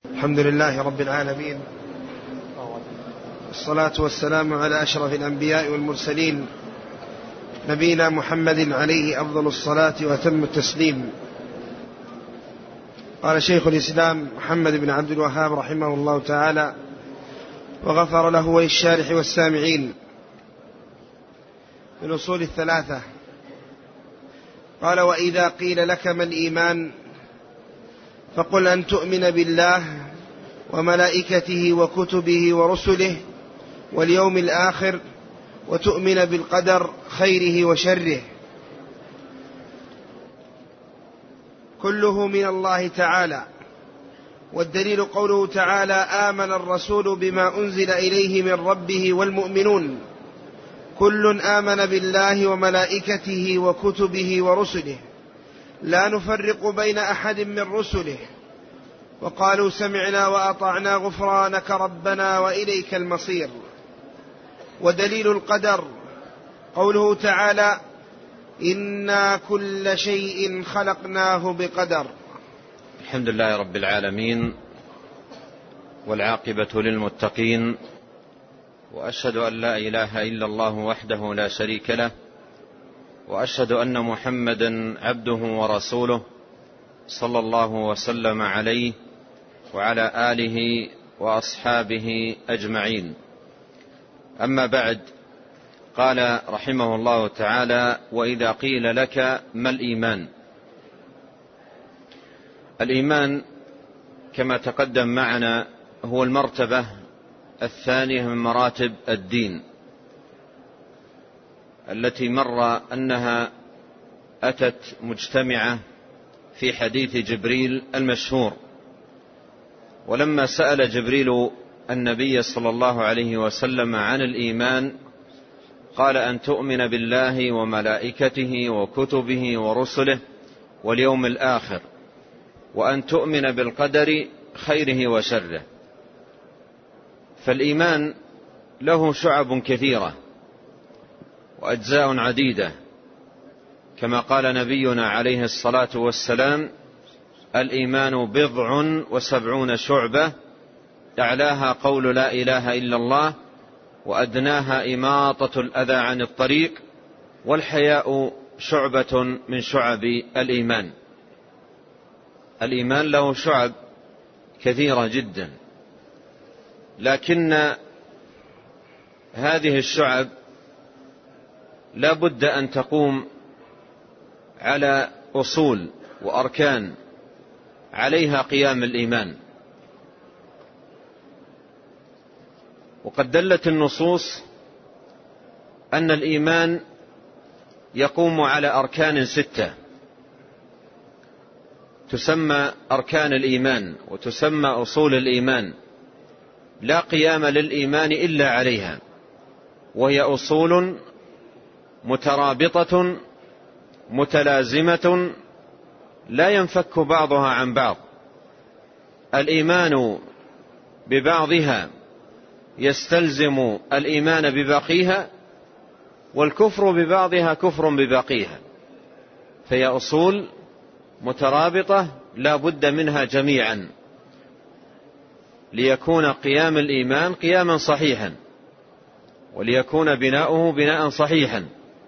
الحمد لله رب العالمين، الصلاة والسلام على أشرف الأنبياء والمرسلين، نبينا محمد عليه أفضل الصلاة وأتم التسليم. قال شيخ الإسلام محمد بن عبد الوهاب رحمه الله تعالى وغفر له وللشارح والسامعين في الأصول الثلاثة. قال: وإذا قيل لك ما الإيمان فقل أن تؤمن بالله وملائكته وكتبه ورسله واليوم الآخر وتؤمن بالقدر خيره وشره كله من الله تعالى. والدليل قوله تعالى: آمن الرسول بما أنزل إليه من ربه والمؤمنون كل آمن بالله وملائكته وكتبه ورسله لا نفرق بين أحد من رسله وقالوا سمعنا وأطعنا غفرانك ربنا وإليك المصير. ودليل القدر قوله تعالى: إنا كل شيء خلقناه بقدر. الحمد لله رب العالمين، والعاقبة للمتقين، وأشهد أن لا إله إلا الله وحده لا شريك له، وأشهد أن محمدا عبده ورسوله صلى الله وسلم عليه وعلى آله وأصحابه أجمعين. أما بعد، قال رحمه الله تعالى: وإذا قيل لك ما الإيمان؟ الإيمان كما تقدم معنا هو المرتبة الثانية من مراتب الدين، التي مر أنها أتت مجتمعة في حديث جبريل المشهور. ولما سأل جبريل النبي صلى الله عليه وسلم عن الإيمان قال: أن تؤمن بالله وملائكته وكتبه ورسله واليوم الآخر، وأن تؤمن بالقدر خيره وشره. فالإيمان له شعب كثيرة وأجزاء عديدة، كما قال نبينا عليه الصلاة والسلام: الإيمان 70 شعبة، أعلاها قول لا إله إلا الله، وأدناها إماطة الأذى عن الطريق، والحياء شعبة من شعب الإيمان. الإيمان له شعب كثيرة جدا، لكن هذه الشعب لا بد أن تقوم على أصول وأركان عليها قيام الإيمان. وقد دلت النصوص أن الإيمان يقوم على أركان 6 تسمى أركان الإيمان وتسمى أصول الإيمان، لا قيام للإيمان إلا عليها، وهي أصول مترابطة متلازمة لا ينفك بعضها عن بعض. الإيمان ببعضها يستلزم الإيمان بباقيها، والكفر ببعضها كفر بباقيها، فهي أصول مترابطة لا بد منها جميعا ليكون قيام الإيمان قياما صحيحا، وليكون بناؤه بناء صحيحا.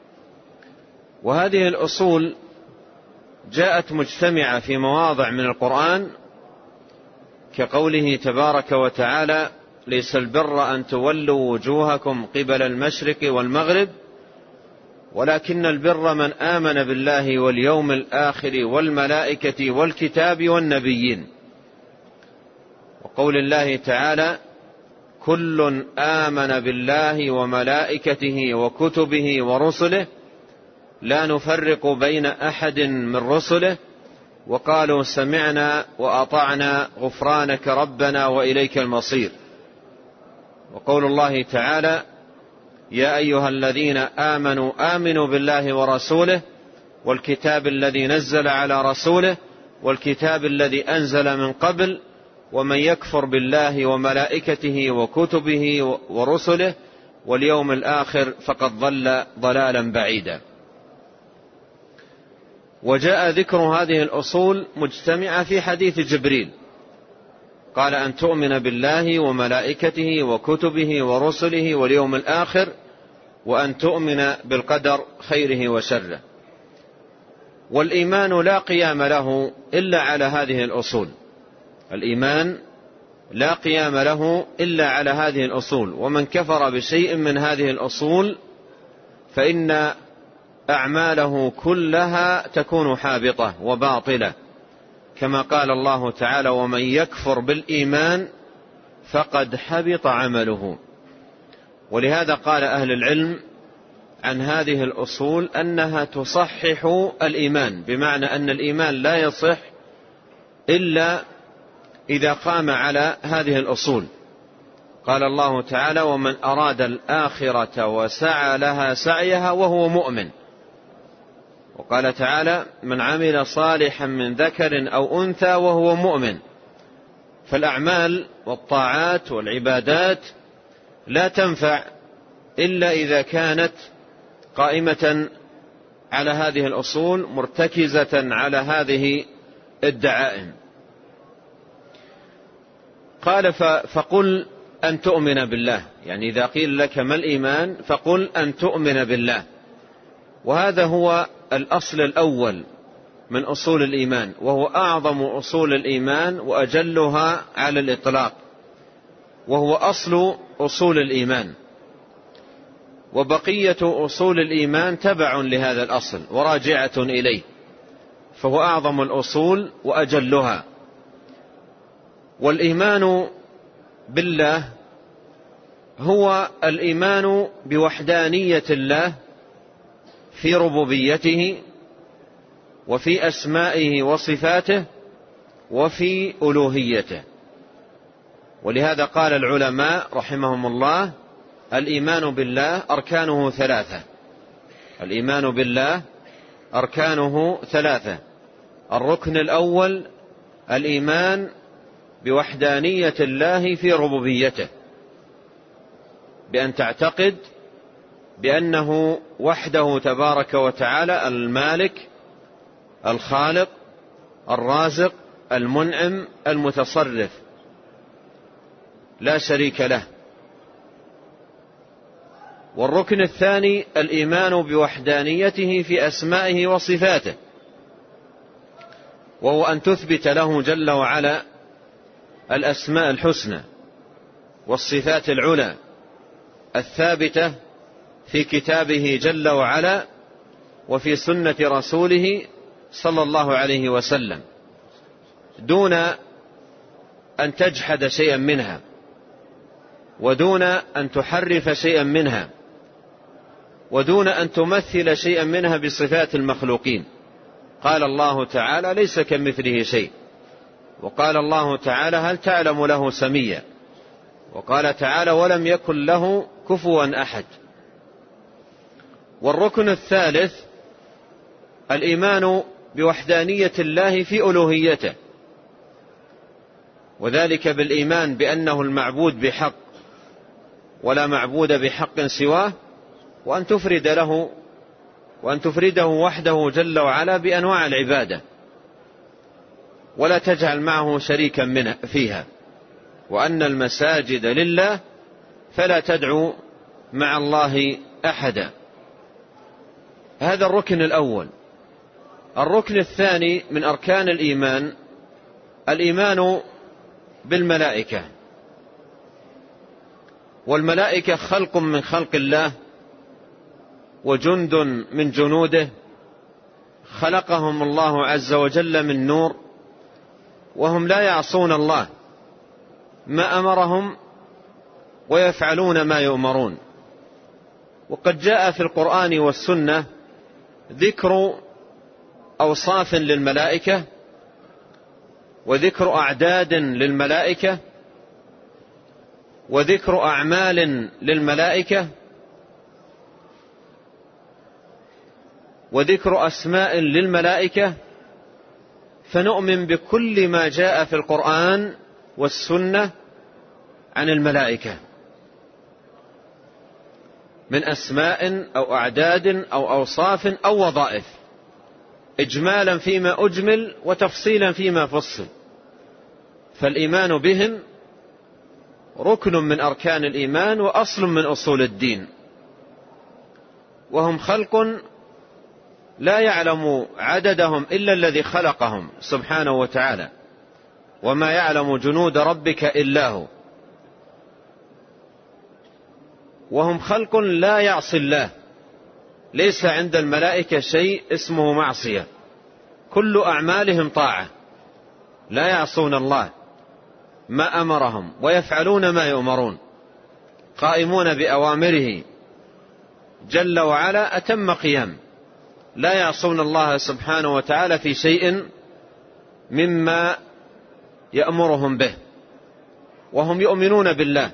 وهذه الأصول جاءت مجتمعة في مواضع من القرآن، كقوله تبارك وتعالى: ليس البر أن تولوا وجوهكم قبل المشرق والمغرب ولكن البر من آمن بالله واليوم الآخر والملائكة والكتاب والنبيين. وقول الله تعالى: كل آمن بالله وملائكته وكتبه ورسله لا نفرق بين أحد من رسله وقالوا سمعنا وأطعنا غفرانك ربنا وإليك المصير. وقول الله تعالى: يا أيها الذين آمنوا آمنوا بالله ورسوله والكتاب الذي نزل على رسوله والكتاب الذي أنزل من قبل ومن يكفر بالله وملائكته وكتبه ورسله واليوم الآخر فقد ضل ضلالا بعيدا. وجاء ذكر هذه الأصول مجتمعة في حديث جبريل، قال أن تؤمن بالله وملائكته وكتبه ورسله واليوم الآخر وأن تؤمن بالقدر خيره وشره. والإيمان لا قيام له إلا على هذه الأصول. الإيمان لا قيام له إلا على هذه الأصول، ومن كفر بشيء من هذه الأصول فإن أعماله كلها تكون حابطة وباطلة، كما قال الله تعالى: ومن يكفر بالإيمان فقد حبط عمله. ولهذا قال أهل العلم عن هذه الأصول أنها تصحح الإيمان، بمعنى أن الإيمان لا يصح إلا إذا قام على هذه الأصول. قال الله تعالى: ومن أراد الآخرة وسعى لها سعيها وهو مؤمن. وقال تعالى: من عمل صالحا من ذكر أو أنثى وهو مؤمن. فالأعمال والطاعات والعبادات لا تنفع إلا إذا كانت قائمة على هذه الأصول، مرتكزة على هذه الدعائم. قال: فقل أن تؤمن بالله، يعني إذا قيل لك ما الإيمان فقل أن تؤمن بالله. وهذا هو الأصل الأول من أصول الإيمان، وهو أعظم أصول الإيمان وأجلها على الإطلاق، وهو أصل أصول الإيمان. وبقية أصول الإيمان تبع لهذا الأصل وراجعة إليه، فهو أعظم الأصول وأجلها. والإيمان بالله هو الإيمان بوحدانية الله في ربوبيته وفي أسمائه وصفاته وفي ألوهيته. ولهذا قال العلماء رحمهم الله: الإيمان بالله أركانه ثلاثة. الإيمان بالله أركانه ثلاثة. الركن الأول الإيمان بوحدانية الله في ربوبيته، بأن تعتقد بأنه وحده تبارك وتعالى المالك الخالق الرازق المنعم المتصرف، لا شريك له. والركن الثاني الإيمان بوحدانيته في أسمائه وصفاته، وهو أن تثبت له جل وعلا الأسماء الحسنى والصفات العلى الثابتة في كتابه جل وعلا وفي سنة رسوله صلى الله عليه وسلم، دون أن تجحد شيئا منها، ودون أن تحرف شيئا منها، ودون أن تمثل شيئا منها بصفات المخلوقين. قال الله تعالى: ليس كمثله شيء. وقال الله تعالى: هل تعلم له سميا. وقال تعالى: ولم يكن له كفوا أحد. والركن الثالث الإيمان بوحدانية الله في ألوهيته، وذلك بالإيمان بأنه المعبود بحق ولا معبود بحق سواه، وأن تفرد له وأن تفرده وحده جل وعلا بأنواع العبادة، ولا تجعل معه شريكا فيها، وأن المساجد لله فلا تدعو مع الله أحدا. هذا الركن الأول. الركن الثاني من أركان الإيمان الإيمان بالملائكة. والملائكة خلق من خلق الله وجند من جنوده، خلقهم الله عز وجل من نور، وهم لا يعصون الله ما أمرهم ويفعلون ما يؤمرون. وقد جاء في القرآن والسنة ذكر أوصاف للملائكة، وذكر أعداد للملائكة، وذكر أعمال للملائكة، وذكر أسماء للملائكة. فنؤمن بكل ما جاء في القرآن والسنة عن الملائكة من أسماء أو أعداد أو أوصاف أو وظائف، إجمالا فيما أجمل وتفصيلا فيما فصل. فالإيمان بهم ركن من أركان الإيمان وأصل من أصول الدين، وهم خلق لا يعلم عددهم إلا الذي خلقهم سبحانه وتعالى، وما يعلم جنود ربك إلا هو. وهم خلق لا يعصي الله، ليس عند الملائكة شيء اسمه معصية، كل أعمالهم طاعة، لا يعصون الله ما أمرهم ويفعلون ما يؤمرون، قائمون بأوامره جل وعلا أتم قيام، لا يعصون الله سبحانه وتعالى في شيء مما يأمرهم به، وهم يؤمنون بالله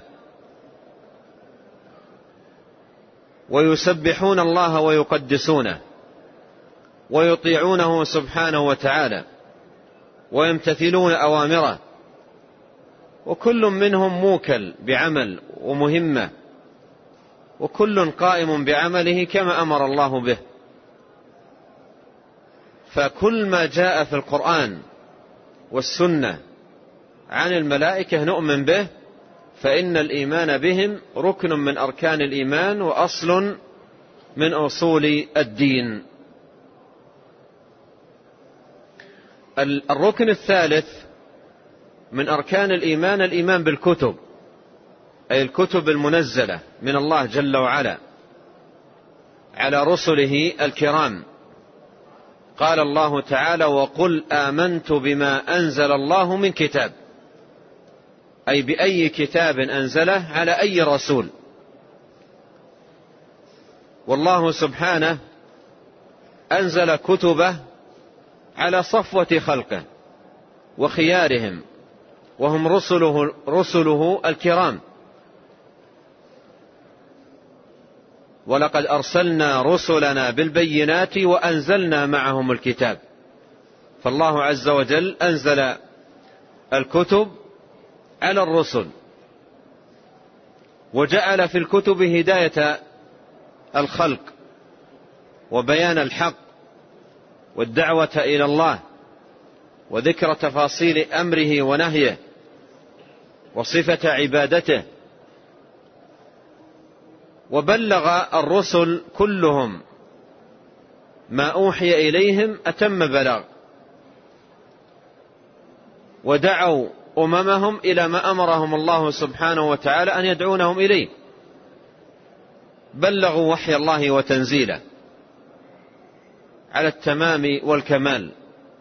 ويسبحون الله ويقدسونه ويطيعونه سبحانه وتعالى ويمتثلون أوامره، وكل منهم موكل بعمل ومهمة، وكل قائم بعمله كما أمر الله به. فكل ما جاء في القرآن والسنة عن الملائكة نؤمن به، فإن الإيمان بهم ركن من أركان الإيمان وأصل من أصول الدين. الركن الثالث من أركان الإيمان الإيمان بالكتب، أي الكتب المنزلة من الله جل وعلا على رسله الكرام. قال الله تعالى: وقل آمنت بما أنزل الله من كتاب، أي بأي كتاب أنزله على أي رسول. والله سبحانه أنزل كتبه على صفوة خلقه وخيارهم، وهم رسله الكرام. ولقد أرسلنا رسلنا بالبينات وأنزلنا معهم الكتاب. فالله عز وجل أنزل الكتب على الرسل، وجعل في الكتب هداية الخلق وبيان الحق والدعوة إلى الله وذكر تفاصيل أمره ونهيه وصفة عبادته. وبلغ الرسل كلهم ما أوحي إليهم أتم بلاغ، ودعوا أممهم إلى ما أمرهم الله سبحانه وتعالى أن يدعونهم إليه، بلغوا وحي الله وتنزيله على التمام والكمال.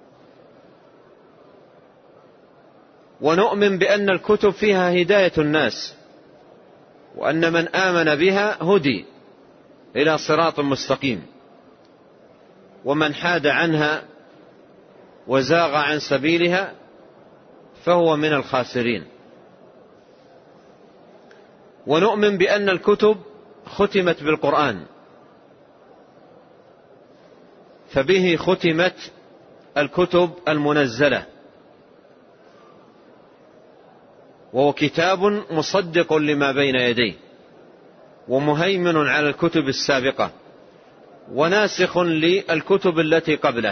ونؤمن بأن الكتب فيها هداية الناس، وأن من آمن بها هدي إلى صراط مستقيم، ومن حاد عنها وزاغ عن سبيلها فهو من الخاسرين. ونؤمن بأن الكتب ختمت بالقرآن، فبه ختمت الكتب المنزلة، وهو كتاب مصدق لما بين يديه ومهيمن على الكتب السابقة وناسخ للكتب التي قبله.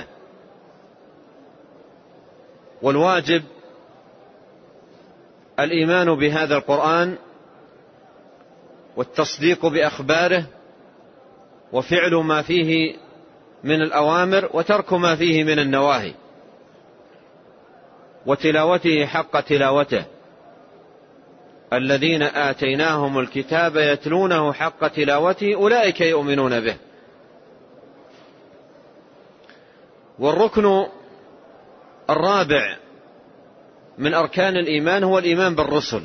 والواجب الإيمان بهذا القرآن والتصديق بأخباره وفعل ما فيه من الأوامر وترك ما فيه من النواهي، وتلاوته حق تلاوته. الذين آتيناهم الكتاب يتلونه حق تلاوته أولئك يؤمنون به. والركن الرابع من أركان الإيمان هو الإيمان بالرسل.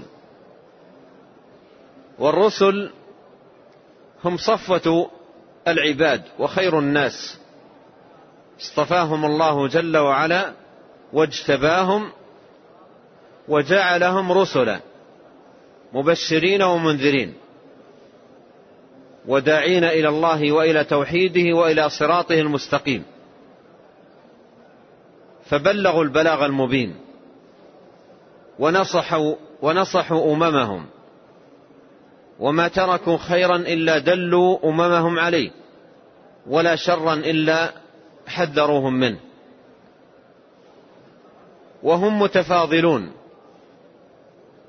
والرسل هم صفوة العباد وخير الناس، اصطفاهم الله جل وعلا واجتباهم وجعلهم رسلا مبشرين ومنذرين وداعين إلى الله وإلى توحيده وإلى صراطه المستقيم، فبلغوا البلاغ المبين ونصحوا أممهم، وما تركوا خيرا إلا دلوا أممهم عليه، ولا شرا إلا حذروهم منه. وهم متفاضلون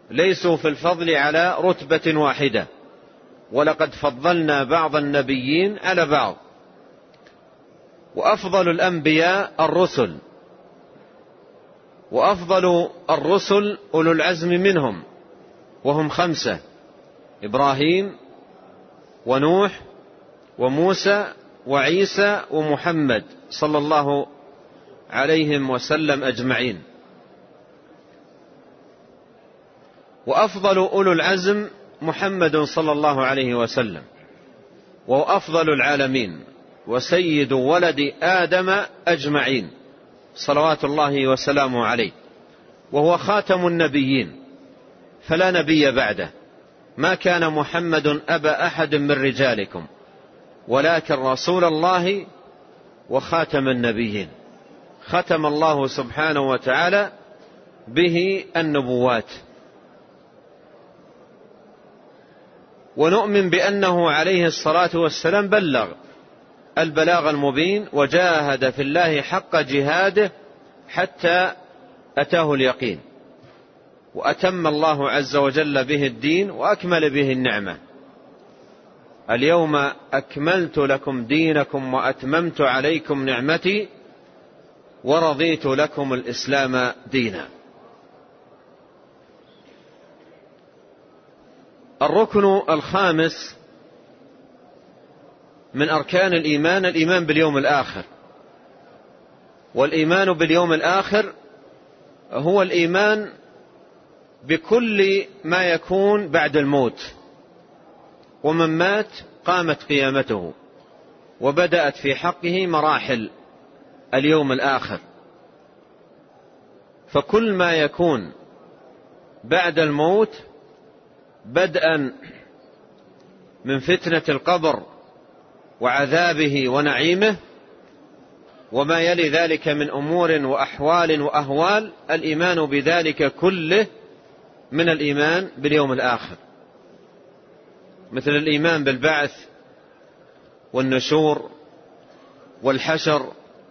ليسوا في الفضل على رتبة واحدة، ولقد فضلنا بعض النبيين على بعض. وأفضل الأنبياء الرسل، وأفضل الرسل أولو العزم منهم، وهم 5: إبراهيم ونوح وموسى وعيسى ومحمد صلى الله عليهم وسلم أجمعين. وأفضل أولو العزم محمد صلى الله عليه وسلم، وهو أفضل العالمين وسيد ولد آدم أجمعين صلوات الله وسلامه عليه، وهو خاتم النبيين فلا نبي بعده. ما كان محمد أبا أحد من رجالكم ولكن رسول الله وخاتم النبيين. ختم الله سبحانه وتعالى به النبوات. ونؤمن بأنه عليه الصلاة والسلام بلغ البلاغ المبين، وجاهد في الله حق جهاده حتى أتاه اليقين، وأتم الله عز وجل به الدين وأكمل به النعمة. اليوم أكملت لكم دينكم وأتممت عليكم نعمتي ورضيت لكم الإسلام دينا. الركن الخامس من أركان الإيمان الإيمان باليوم الآخر. والإيمان باليوم الآخر هو الإيمان بكل ما يكون بعد الموت، ومن مات قامت قيامته، وبدأت في حقه مراحل اليوم الآخر. فكل ما يكون بعد الموت بدءا من فتنة القبر وعذابه ونعيمه، وما يلي ذلك من أمور وأحوال وأهوال، الإيمان بذلك كله من الإيمان باليوم الآخر، مثل الإيمان بالبعث والنشور والحشر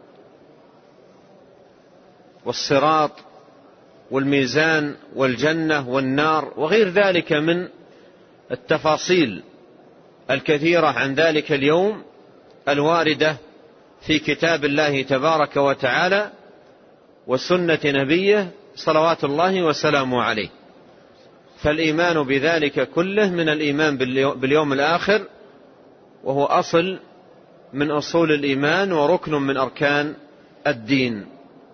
والصراط والميزان والجنة والنار وغير ذلك من التفاصيل الكثيرة عن ذلك اليوم الواردة في كتاب الله تبارك وتعالى وسنة نبيه صلوات الله وسلامه عليه. فالإيمان بذلك كله من الإيمان باليوم الآخر، وهو أصل من أصول الإيمان وركن من أركان الدين.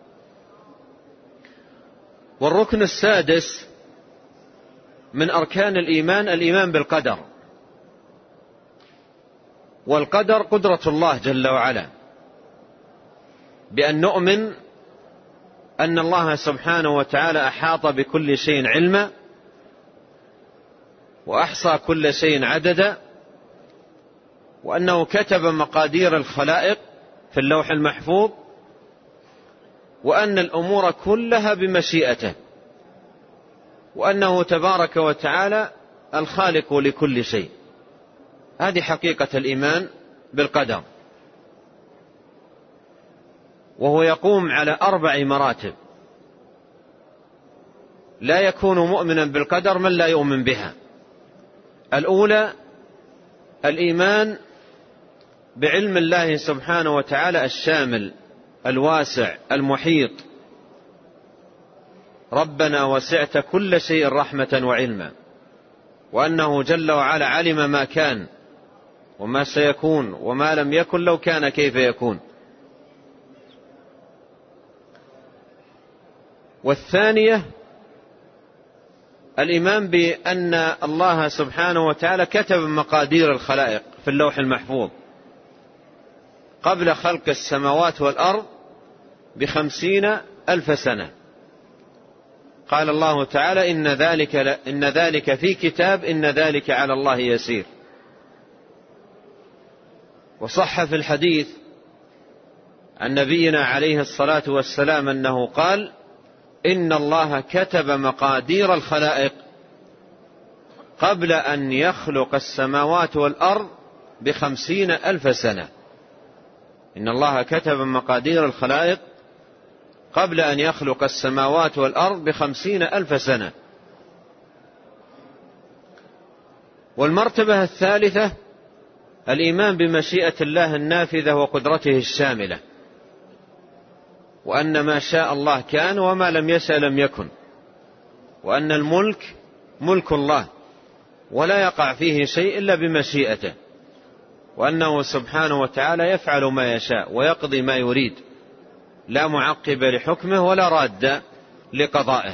والركن السادس من أركان الإيمان الإيمان بالقدر. والقدر قدرة الله جل وعلا، بأن نؤمن أن الله سبحانه وتعالى أحاط بكل شيء علما، وأحصى كل شيء عددا، وأنه كتب مقادير الخلائق في اللوح المحفوظ، وأن الأمور كلها بمشيئته، وأنه تبارك وتعالى الخالق لكل شيء. هذه حقيقة الإيمان بالقدر، وهو يقوم على 4 مراتب. لا يكون مؤمنا بالقدر من لا يؤمن بها. الأولى الإيمان بعلم الله سبحانه وتعالى الشامل الواسع المحيط. ربنا وسعت كل شيء رحمة وعلما، وأنه جل وعلا علم ما كان وما سيكون وما لم يكن لو كان كيف يكون. والثانية الإيمان بأن الله سبحانه وتعالى كتب مقادير الخلائق في اللوح المحفوظ قبل خلق السماوات والأرض ب50,000 سنة. قال الله تعالى إن ذلك في كتاب إن ذلك على الله يسير. وصح في الحديث عن نبينا عليه الصلاة والسلام أنه قال إن الله كتب مقادير الخلائق قبل أن يخلق السماوات والأرض ب50,000 سنة. إن الله كتب مقادير الخلائق قبل أن يخلق السماوات والأرض ب50,000 سنة. والمرتبة الثالثة الإيمان بمشيئة الله النافذة وقدرته الشاملة، وأن ما شاء الله كان وما لم يشأ لم يكن، وأن الملك ملك الله ولا يقع فيه شيء إلا بمشيئته، وأنه سبحانه وتعالى يفعل ما يشاء ويقضي ما يريد، لا معقب لحكمه ولا راد لقضائه.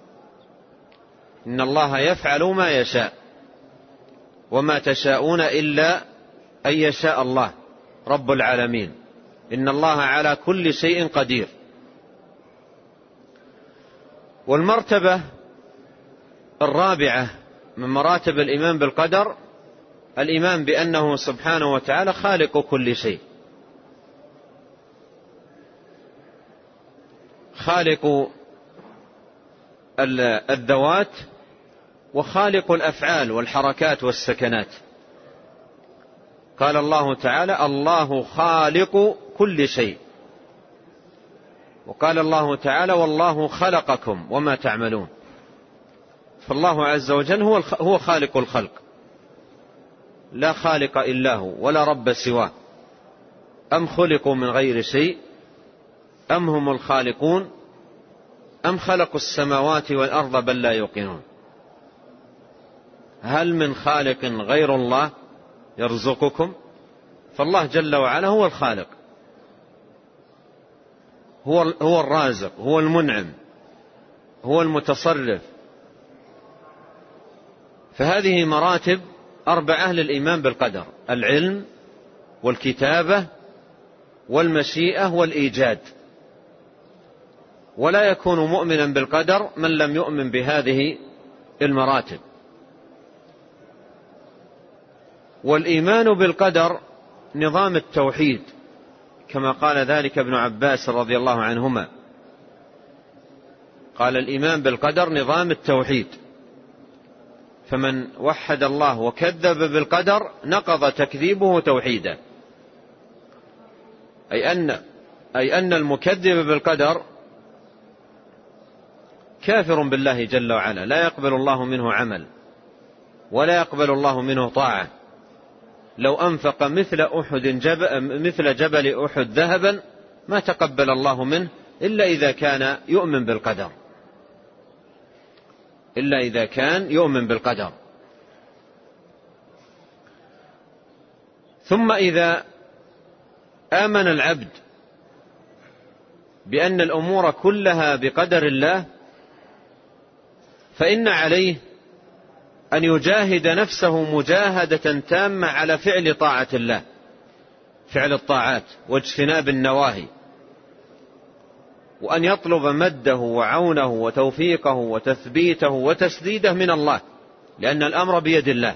إن الله يفعل ما يشاء وما تشاءون إلا أن يشاء الله رب العالمين، إن الله على كل شيء قدير. والمرتبة الرابعة من مراتب الإيمان بالقدر الإيمان بأنه سبحانه وتعالى خالق كل شيء، خالق الذوات وخالق الأفعال والحركات والسكنات. قال الله تعالى: الله خالق كل شيء. وقال الله تعالى: والله خلقكم وما تعملون. فالله عز وجل هو خالق الخلق، لا خالق إلا هو ولا رب سواه. أم خلقوا من غير شيء أم هم الخالقون أم خلقوا السماوات والأرض بل لا يوقنون. هل من خالق غير الله يرزقكم؟ فالله جل وعلا هو الخالق، هو الرازق، هو المنعم، هو المتصرف. فهذه مراتب 4 للإيمان بالقدر: العلم والكتابة والمشيئة والإيجاد. ولا يكون مؤمنا بالقدر من لم يؤمن بهذه المراتب. والإيمان بالقدر نظام التوحيد، كما قال ذلك ابن عباس رضي الله عنهما، قال: الإيمان بالقدر نظام التوحيد، فمن وحد الله وكذب بالقدر نقض تكذيبه توحيدا. أي أن المكذب بالقدر كافر بالله جل وعلا، لا يقبل الله منه عمل ولا يقبل الله منه طاعة. لو أنفق مثل جبل أحد ذهبا ما تقبل الله منه إلا إذا كان يؤمن بالقدر، إلا إذا كان يؤمن بالقدر. ثم إذا آمن العبد بأن الأمور كلها بقدر الله، فإن عليه أن يجاهد نفسه مجاهدة تامة على فعل طاعة الله، فعل الطاعات واجتناب النواهي، وأن يطلب مده وعونه وتوفيقه وتثبيته وتسديده من الله، لأن الأمر بيد الله.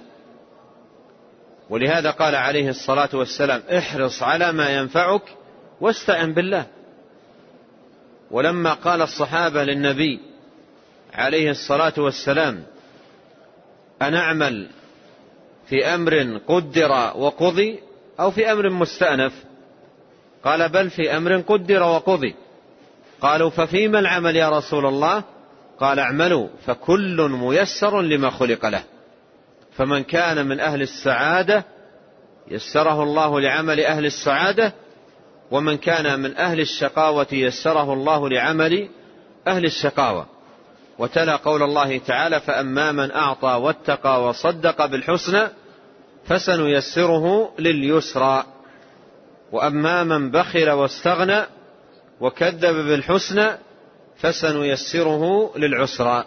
ولهذا قال عليه الصلاة والسلام: احرص على ما ينفعك واستعن بالله. ولما قال الصحابة للنبي عليه الصلاة والسلام: أنعمل في أمر قدر وقضي أو في أمر مستأنف؟ قال: بل في أمر قدر وقضي. قالوا: ففيما العمل يا رسول الله؟ قال: اعملوا فكل ميسر لما خلق له. فمن كان من أهل السعادة يسره الله لعمل أهل السعادة، ومن كان من أهل الشقاوة يسره الله لعمل أهل الشقاوة. وتلا قول الله تعالى: فأما من أعطى واتقى وصدق بالحسنى فسنيسره لليسرى، وأما من بخل واستغنى وكذب بالحسنى فسنيسره للعسرى.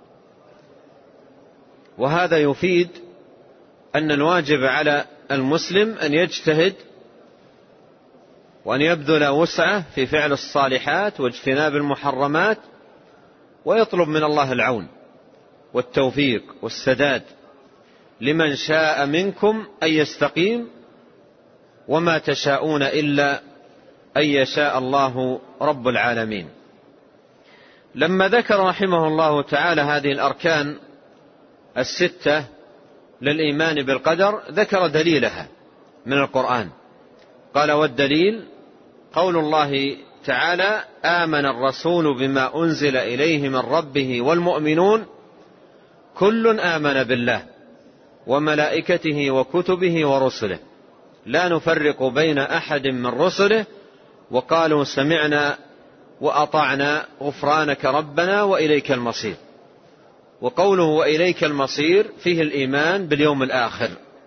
وهذا يفيد أن الواجب على المسلم أن يجتهد وأن يبذل وسعه في فعل الصالحات واجتناب المحرمات، ويطلب من الله العون والتوفيق والسداد لمن شاء منكم أن يستقيم، وما تشاءون إلا أن يشاء الله رب العالمين. لما ذكر رحمه الله تعالى هذه الأركان 6 للإيمان بالقدر ذكر دليلها من القرآن. قال: والدليل قول الله تعالى: آمن الرسول بما أنزل إليه من ربه والمؤمنون كل آمن بالله وملائكته وكتبه ورسله لا نفرق بين أحد من رسله وقالوا سمعنا وأطعنا غفرانك ربنا وإليك المصير. وقوله وإليك المصير فيه الإيمان باليوم الآخر.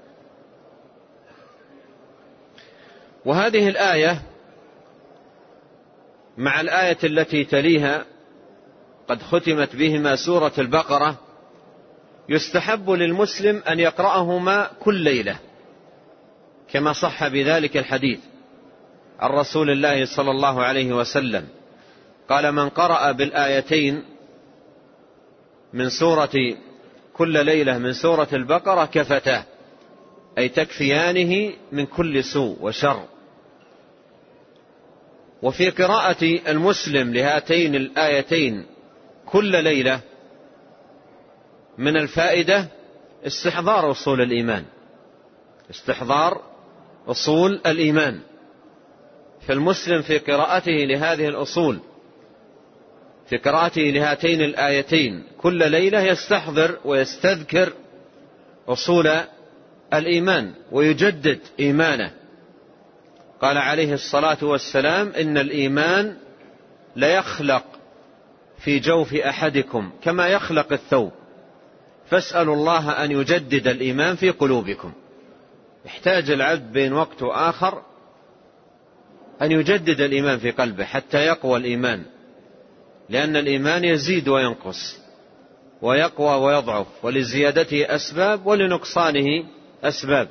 وهذه الآية مع الآية التي تليها قد ختمت بهما سورة البقرة يستحب للمسلم أن يقرأهما كل ليلة كما صح بذلك الحديث عن رسول الله صلى الله عليه وسلم قال من قرأ بالآيتين من سورة كل ليلة من سورة البقرة كفتاه، أي تكفيانه من كل سوء وشر. وفي قراءة المسلم لهاتين الآيتين كل ليلة من الفائدة استحضار أصول الإيمان، استحضار أصول الإيمان. فالمسلم في قراءته لهذه الأصول، في قراءته لهاتين الآيتين كل ليلة يستحضر ويستذكر أصول الإيمان ويجدد إيمانه. قال عليه الصلاة والسلام إن الإيمان ليخلق في جوف أحدكم كما يخلق الثوب فاسألوا الله أن يجدد الإيمان في قلوبكم. يحتاج العبد بين وقت وآخر أن يجدد الإيمان في قلبه حتى يقوى الإيمان، لأن الإيمان يزيد وينقص ويقوى ويضعف، ولزيادته أسباب ولنقصانه أسباب.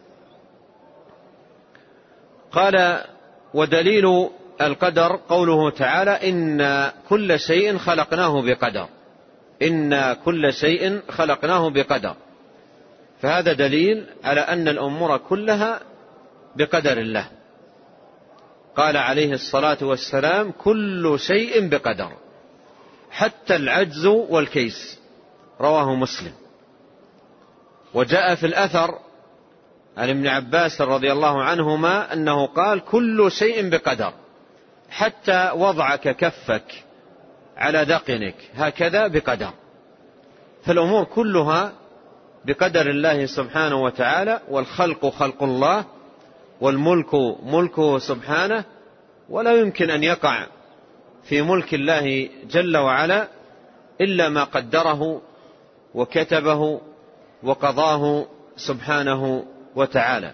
قال ودليل القدر قوله تعالى إن كل شيء خلقناه بقدر، إن كل شيء خلقناه بقدر. فهذا دليل على أن الأمور كلها بقدر الله. قال عليه الصلاة والسلام كل شيء بقدر حتى العجز والكيس، رواه مسلم. وجاء في الأثر عن ابن عباس رضي الله عنهما أنه قال كل شيء بقدر حتى وضعك كفك على ذقنك هكذا بقدر. فالأمور كلها بقدر الله سبحانه وتعالى، والخلق خلق الله والملك ملكه سبحانه، ولا يمكن أن يقع في ملك الله جل وعلا إلا ما قدره وكتبه وقضاه سبحانه وتعالى.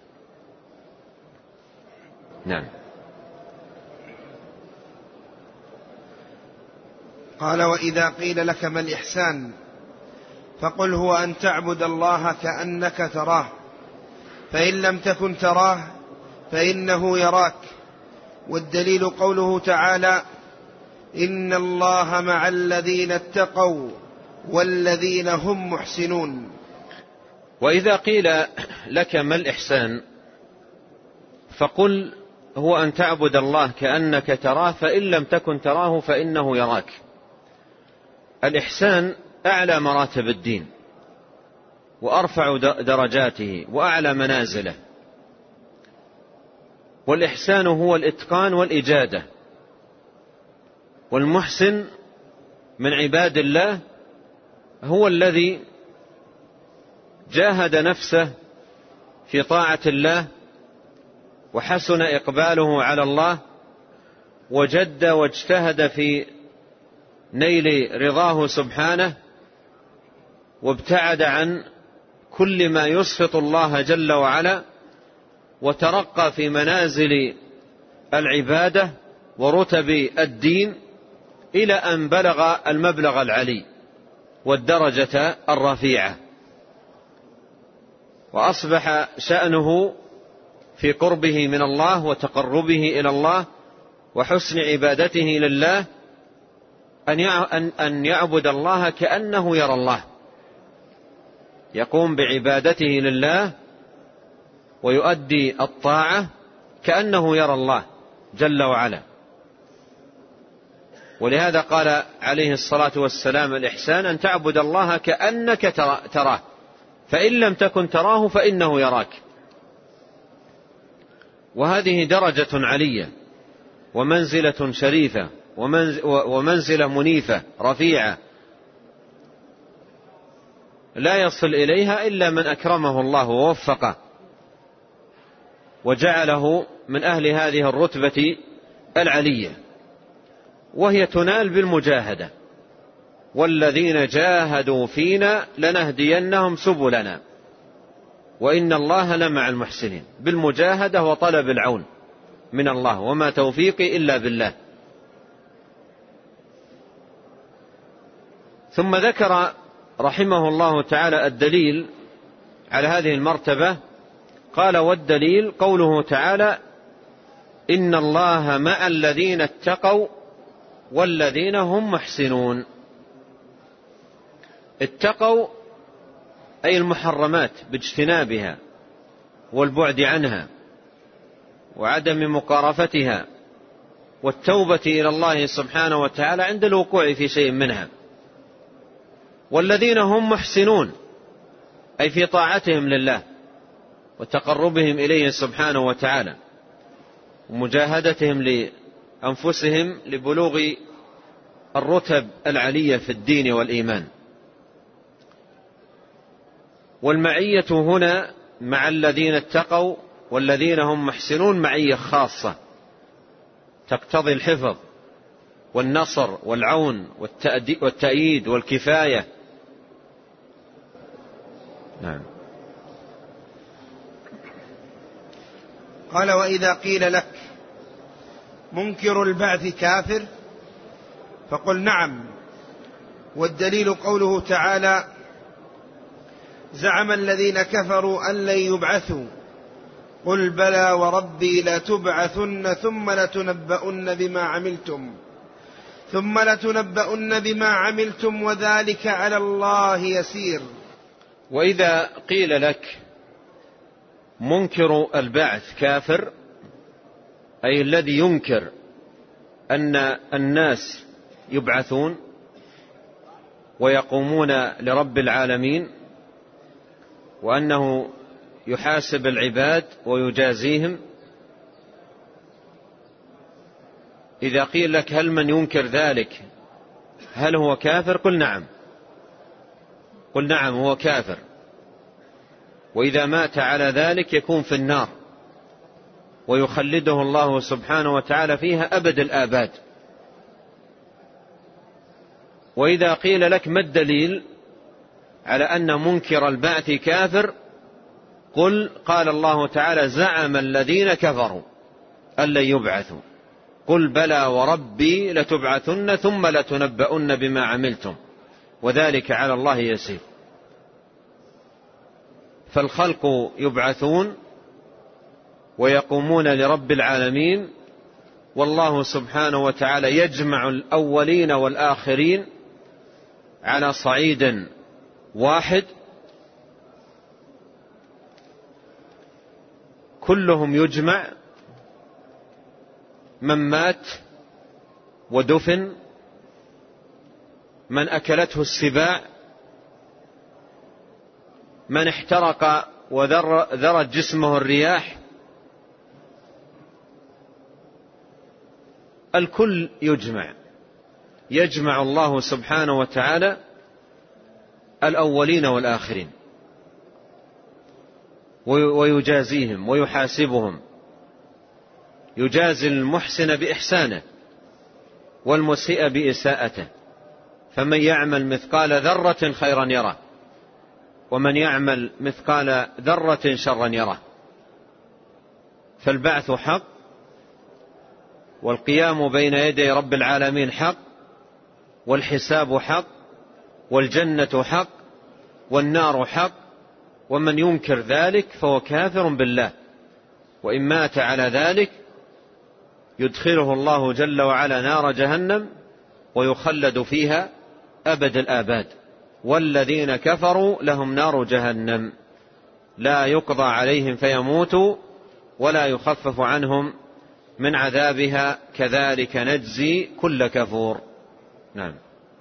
نعم. قال وإذا قيل لك ما الإحسان فقل هو أن تعبد الله كأنك تراه فإن لم تكن تراه فإنه يراك. والدليل قوله تعالى إن الله مع الذين اتقوا والذين هم محسنون. وإذا قيل لك ما الإحسان فقل هو أن تعبد الله كأنك تراه فإن لم تكن تراه فإنه يراك. الإحسان أعلى مراتب الدين وأرفع درجاته وأعلى منازله. والإحسان هو الإتقان والإجادة. والمحسن من عباد الله هو الذي جاهد نفسه في طاعة الله وحسن إقباله على الله وجد واجتهد في نيل رضاه سبحانه وابتعد عن كل ما يسخط الله جل وعلا وترقى في منازل العبادة ورتب الدين إلى أن بلغ المبلغ العلي والدرجة الرفيعة، وأصبح شأنه في قربه من الله وتقربه إلى الله وحسن عبادته لله أن يعبد الله كأنه يرى الله، يقوم بعبادته لله ويؤدي الطاعة كأنه يرى الله جل وعلا. ولهذا قال عليه الصلاة والسلام الإحسان أن تعبد الله كأنك تراه فإن لم تكن تراه فإنه يراك. وهذه درجة علية ومنزلة شريفة ومنزلة منيفة رفيعة. لا يصل إليها إلا من أكرمه الله ووفقه وجعله من أهل هذه الرتبة العلية، وهي تنال بالمجاهدة. والذين جاهدوا فينا لنهدينهم سبلنا وإن الله لمع المحسنين، بالمجاهدة وطلب العون من الله، وما توفيقي إلا بالله. ثم ذكر رحمه الله تعالى الدليل على هذه المرتبة، قال: والدليل قوله تعالى: إن الله مع الذين اتقوا والذين هم محسنون. اتقوا أي المحرمات باجتنابها والبعد عنها وعدم مقارفتها والتوبة إلى الله سبحانه وتعالى عند الوقوع في شيء منها. والذين هم محسنون أي في طاعتهم لله وتقربهم إليه سبحانه وتعالى ومجاهدتهم لأنفسهم لبلوغ الرتب العلية في الدين والإيمان. والمعية هنا مع الذين اتقوا والذين هم محسنون معية خاصة تقتضي الحفظ والنصر والعون والتأييد والكفاية. نعم. قال: وإذا قيل لك منكر البعث كافر فقل نعم، والدليل قوله تعالى: زعم الذين كفروا أن لن يبعثوا قل بلى وربي لتبعثن ثم لتنبؤن بما عملتم وذلك على الله يسير. وإذا قيل لك منكر البعث كافر أي الذي ينكر أن الناس يبعثون ويقومون لرب العالمين وأنه يحاسب العباد ويجازيهم، إذا قيل لك هل من ينكر ذلك هل هو كافر؟ قل نعم، قل نعم هو كافر، وإذا مات على ذلك يكون في النار ويخلده الله سبحانه وتعالى فيها أبد الآباد. وإذا قيل لك ما الدليل على أن منكر البعث كافر؟ قال الله تعالى: زعم الذين كفروا أن لن يبعثوا قل بلى وربي لتبعثن ثم لتنبؤن بما عملتم وذلك على الله يسير. فالخلق يبعثون ويقومون لرب العالمين، والله سبحانه وتعالى يجمع الأولين والآخرين على صعيد واحد، كلهم يجمع، من مات ودفن، من أكلته السباع، من احترق وذرت جسمه الرياح، الكل يجمع الله سبحانه وتعالى الأولين والآخرين ويجازيهم ويحاسبهم، يجازي المحسن بإحسانه والمسيء بإساءته، فمن يعمل مثقال ذرة خيرا يره ومن يعمل مثقال ذرة شرا يره. فالبعث حق، والقيام بين يدي رب العالمين حق، والحساب حق، والجنة حق، والنار حق، ومن ينكر ذلك فهو كافر بالله، وإن مات على ذلك يدخله الله جل وعلا نار جهنم ويخلد فيها أبد الآباد. والذين كفروا لهم نار جهنم لا يقضى عليهم فيموتوا ولا يخفف عنهم من عذابها كذلك نجزي كل كفور. نعم.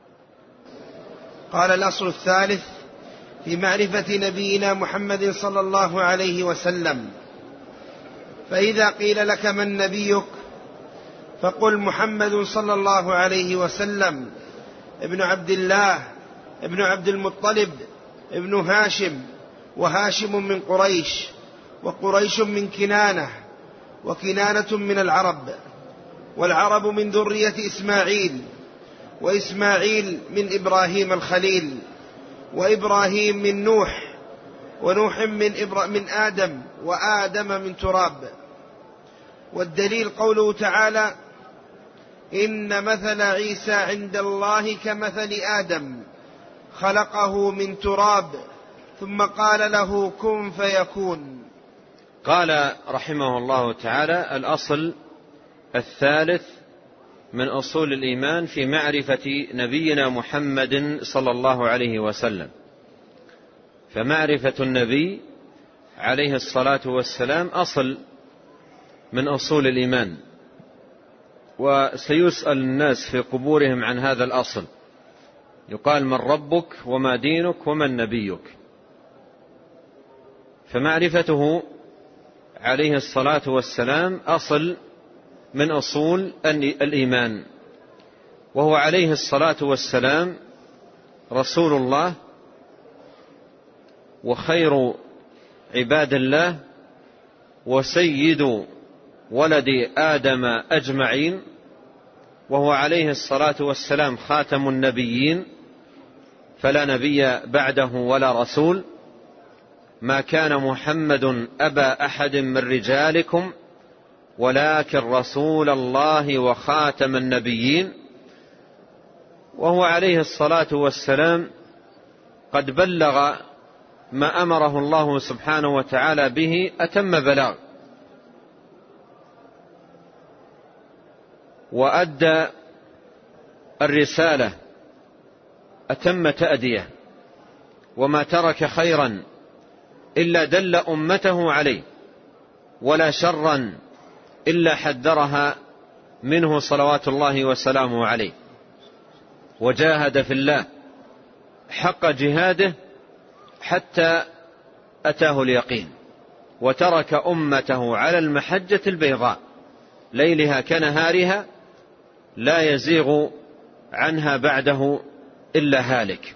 قال: الأصل الثالث في معرفة نبينا محمد صلى الله عليه وسلم: فإذا قيل لك من نبيك فقل محمد صلى الله عليه وسلم ابن عبد الله ابن عبد المطلب ابن هاشم، وهاشم من قريش، وقريش من كنانة، وكنانة من العرب، والعرب من ذرية إسماعيل، وإسماعيل من إبراهيم الخليل، وإبراهيم من نوح، ونوح من آدم، وآدم من تراب. والدليل قوله تعالى: إن مثل عيسى عند الله كمثل آدم خلقه من تراب ثم قال له كن فيكون. قال رحمه الله تعالى: الأصل الثالث من أصول الإيمان في معرفة نبينا محمد صلى الله عليه وسلم. فمعرفة النبي عليه الصلاة والسلام أصل من أصول الإيمان، وسيسأل الناس في قبورهم عن هذا الأصل، يقال: من ربك وما دينك ومن نبيك؟ فمعرفته عليه الصلاة والسلام أصل من أصول الإيمان، وهو عليه الصلاة والسلام رسول الله وخير عباد الله وسيد ولد آدم أجمعين، وهو عليه الصلاة والسلام خاتم النبيين، فلا نبي بعده ولا رسول. ما كان محمد أبا أحد من رجالكم ولكن رسول الله وخاتم النبيين. وهو عليه الصلاة والسلام قد بلغ ما أمره الله سبحانه وتعالى به أتم بلاغ، وأدى الرسالة أتم تأدية، وما ترك خيرا إلا دل أمته عليه، ولا شرا إلا حذرها منه صلوات الله وسلامه عليه. وجاهد في الله حق جهاده حتى أتاه اليقين، وترك أمته على المحجة البيضاء ليلها كنهارها لا يزيغ عنها بعده إلا هالك.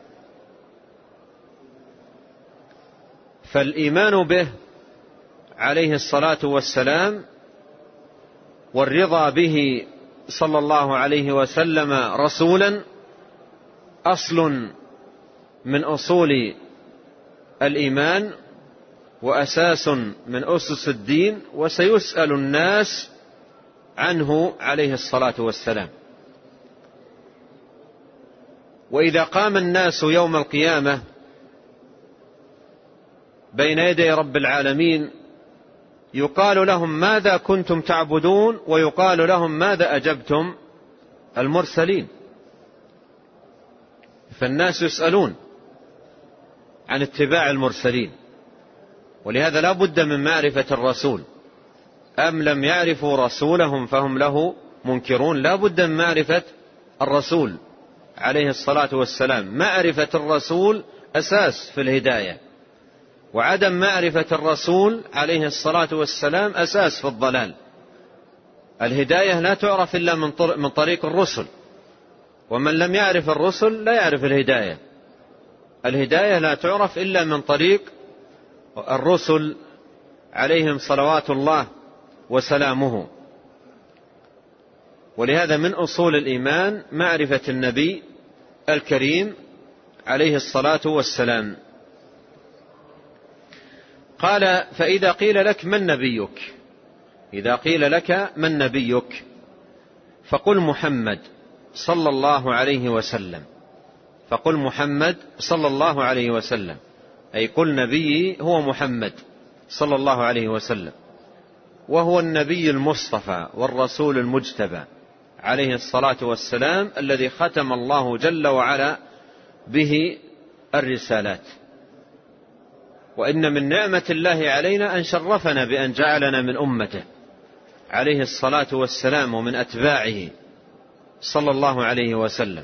فالإيمان به عليه الصلاة والسلام والرضا به صلى الله عليه وسلم رسولا أصل من أصول الإيمان وأساس من أسس الدين، وسيسأل الناس عنه عليه الصلاة والسلام. وإذا قام الناس يوم القيامة بين يدي رب العالمين يقال لهم: ماذا كنتم تعبدون؟ ويقال لهم: ماذا أجبتم المرسلين؟ فالناس يسألون عن اتباع المرسلين، ولهذا لا بد من معرفة الرسول. أم لم يعرفوا رسولهم فهم له منكرون؟ لا بد من معرفة الرسول عليه الصلاة والسلام. معرفة الرسول أساس في الهداية، وعدم معرفة الرسول عليه الصلاة والسلام أساس في الضلال. الهداية لا تعرف إلا من طريق الرسل، ومن لم يعرف الرسل لا يعرف الهداية. الهداية لا تعرف إلا من طريق الرسل عليهم صلوات الله وسلامه. ولهذا من أصول الإيمان معرفة النبي الكريم عليه الصلاة والسلام. قال: فإذا قيل لك من نبيك، إذا قيل لك من نبيك فقل محمد صلى الله عليه وسلم. فقل محمد صلى الله عليه وسلم، أي قل نبيي هو محمد صلى الله عليه وسلم، وهو النبي المصطفى والرسول المجتبى عليه الصلاة والسلام، الذي ختم الله جل وعلا به الرسالات. وإن من نعمة الله علينا أن شرفنا بأن جعلنا من أمته عليه الصلاة والسلام ومن أتباعه صلى الله عليه وسلم.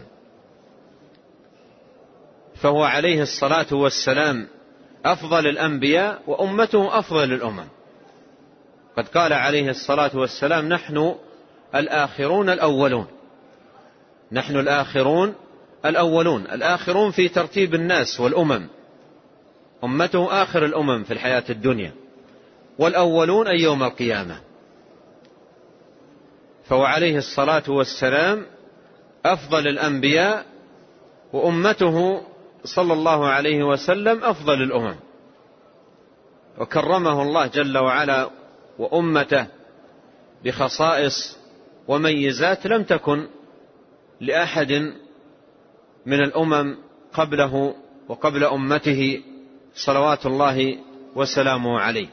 فهو عليه الصلاة والسلام أفضل الأنبياء، وأمته أفضل الأمم. قد قال عليه الصلاة والسلام: نحن الآخرون الأولون، نحن الآخرون الأولون. الآخرون في ترتيب الناس والأمم، أمته آخر الأمم في الحياة الدنيا، والأولون أي يوم القيامة. فهو عليه الصلاة والسلام أفضل الأنبياء، وأمته صلى الله عليه وسلم أفضل الأمم، وكرمه الله جل وعلا وأمته بخصائص وميزات لم تكن لأحد من الأمم قبله وقبل أمته صلوات الله وسلامه عليه.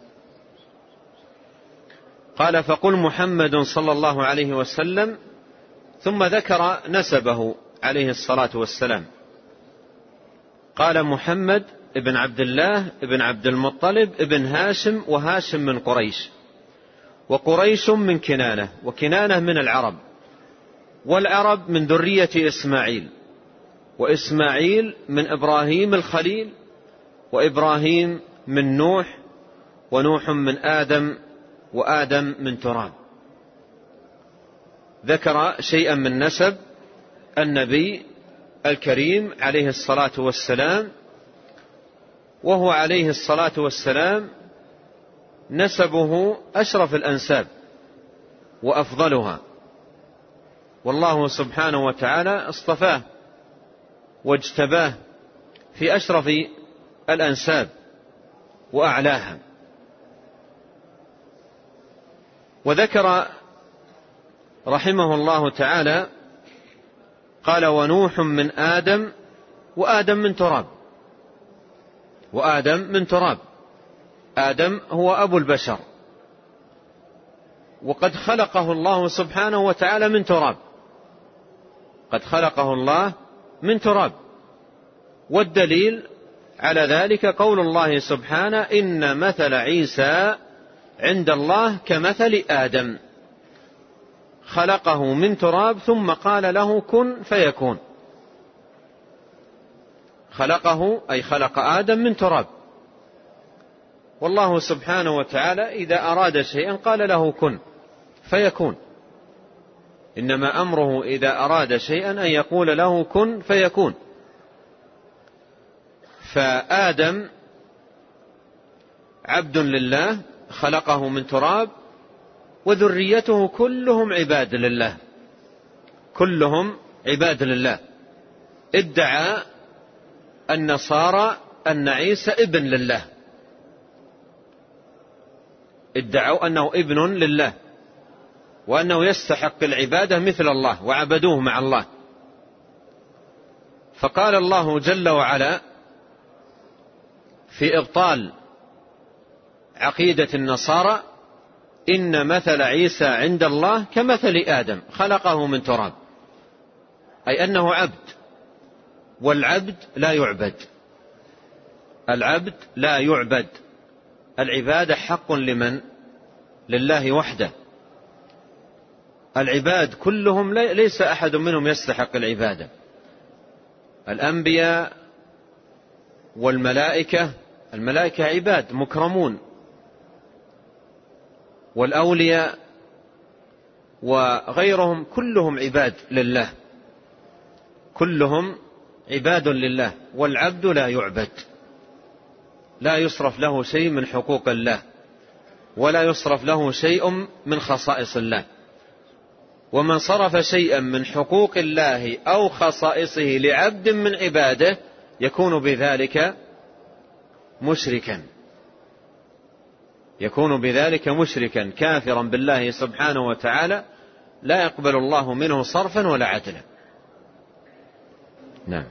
قال: فقل محمد صلى الله عليه وسلم، ثم ذكر نسبه عليه الصلاة والسلام. قال: محمد ابن عبد الله ابن عبد المطلب ابن هاشم، وهاشم من قريش، وقريش من كنانة، وكنانة من العرب، والعرب من ذرية إسماعيل، وإسماعيل من إبراهيم الخليل، وإبراهيم من نوح، ونوح من آدم، وآدم من تراب. ذكر شيئا من نسب النبي الكريم عليه الصلاة والسلام، وهو عليه الصلاة والسلام نسبه أشرف الأنساب وأفضلها، والله سبحانه وتعالى اصطفاه واجتباه في أشرف الأنساب وأعلاها. وذكر رحمه الله تعالى قال: ونوح من آدم، وآدم من تراب، وآدم من تراب. آدم هو أبو البشر، وقد خلقه الله سبحانه وتعالى من تراب، قد خلقه الله من تراب. والدليل على ذلك قول الله سبحانه: إن مثل عيسى عند الله كمثل آدم، خلقه من تراب ثم قال له كن فيكون. خلقه أي خلق آدم من تراب، والله سبحانه وتعالى إذا أراد شيئا قال له كن فيكون، إنما أمره إذا أراد شيئا أن يقول له كن فيكون. فآدم عبد لله خلقه من تراب، وذريته كلهم عباد لله، كلهم عباد لله. ادعى النصارى أن عيسى ابن لله، ادعوا أنه ابن لله، وأنه يستحق العبادة مثل الله، وعبدوه مع الله. فقال الله جل وعلا في إبطال عقيدة النصارى: إن مثل عيسى عند الله كمثل آدم خلقه من تراب، أي أنه عبد، والعبد لا يعبد، العبد لا يعبد، العبادة حق لمن؟ لله وحده. العباد كلهم ليس أحد منهم يستحق العبادة، الأنبياء والملائكة، الملائكة عباد مكرمون، والأولياء وغيرهم كلهم عباد لله، كلهم عباد لله، والعبد لا يعبد، لا يصرف له شيء من حقوق الله، ولا يصرف له شيء من خصائص الله. ومن صرف شيئا من حقوق الله أو خصائصه لعبد من عباده يكون بذلك مشركا، يكون بذلك مشركا كافرا بالله سبحانه وتعالى، لا يقبل الله منه صرفا ولا عدلا. نعم.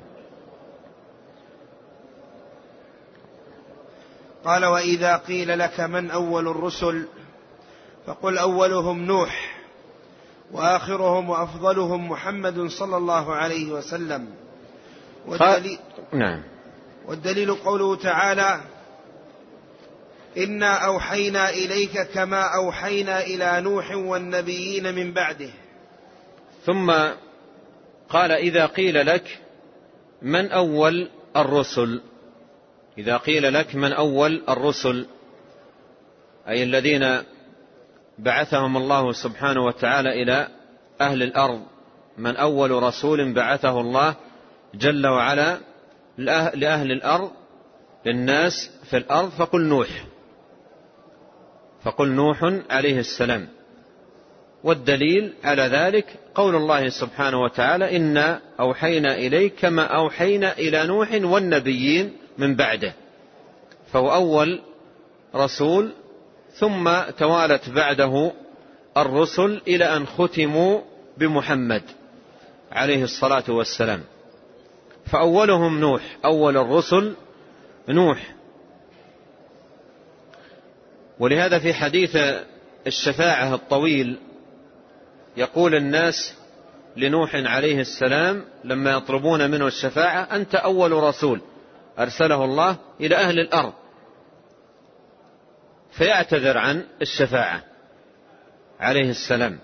قال: وإذا قيل لك من أول الرسل فقل أولهم نوح، وآخرهم وأفضلهم محمد صلى الله عليه وسلم. نعم. والدليل قوله تعالى: إنا أوحينا إليك كما أوحينا إلى نوح والنبيين من بعده. ثم قال: إذا قيل لك من أول الرسل، إذا قيل لك من أول الرسل، أي الذين بعثهم الله سبحانه وتعالى إلى أهل الأرض، من أول رسول بعثه الله جل وعلا لأهل الأرض، للناس في الأرض، فقل نوح عليه السلام. والدليل على ذلك قول الله سبحانه وتعالى: إنا أوحينا إليك كما أوحينا إلى نوح والنبيين من بعده. فهو أول رسول، ثم توالت بعده الرسل إلى أن ختموا بمحمد عليه الصلاة والسلام. فأولهم نوح، أول الرسل نوح. ولهذا في حديث الشفاعة الطويل يقول الناس لنوح عليه السلام لما يطلبون منه الشفاعة: أنت أول رسول أرسله الله إلى أهل الأرض، فيعتذر عن الشفاعة عليه السلام.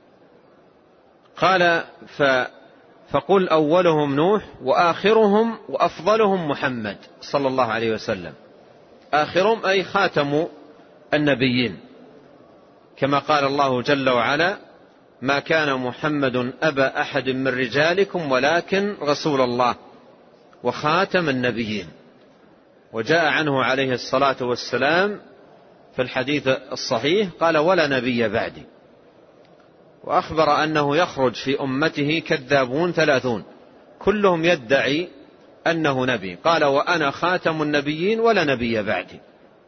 قال: فقل أولهم نوح وآخرهم وأفضلهم محمد صلى الله عليه وسلم. آخرهم أي خاتم النبيين، كما قال الله جل وعلا: ما كان محمد أبا أحد من رجالكم ولكن رسول الله وخاتم النبيين. وجاء عنه عليه الصلاة والسلام في الحديث الصحيح قال: ولا نبي بعدي. وأخبر أنه يخرج في أمته كذابون 30 كلهم يدعي أنه نبي. قال: وأنا خاتم النبيين ولا نبي بعدي.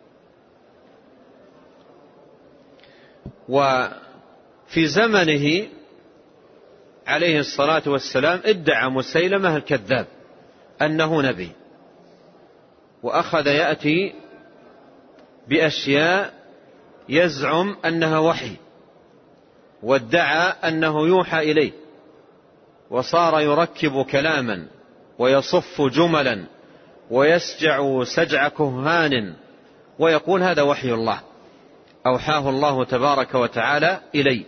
وفي زمنه عليه الصلاة والسلام ادعى مسيلمة الكذاب أنه نبي، وأخذ يأتي بأشياء يزعم أنها وحي، وادعى أنه يوحى إليه، وصار يركب كلاما ويصف جملا ويسجع سجع كهان ويقول: هذا وحي الله أوحاه الله تبارك وتعالى إلي.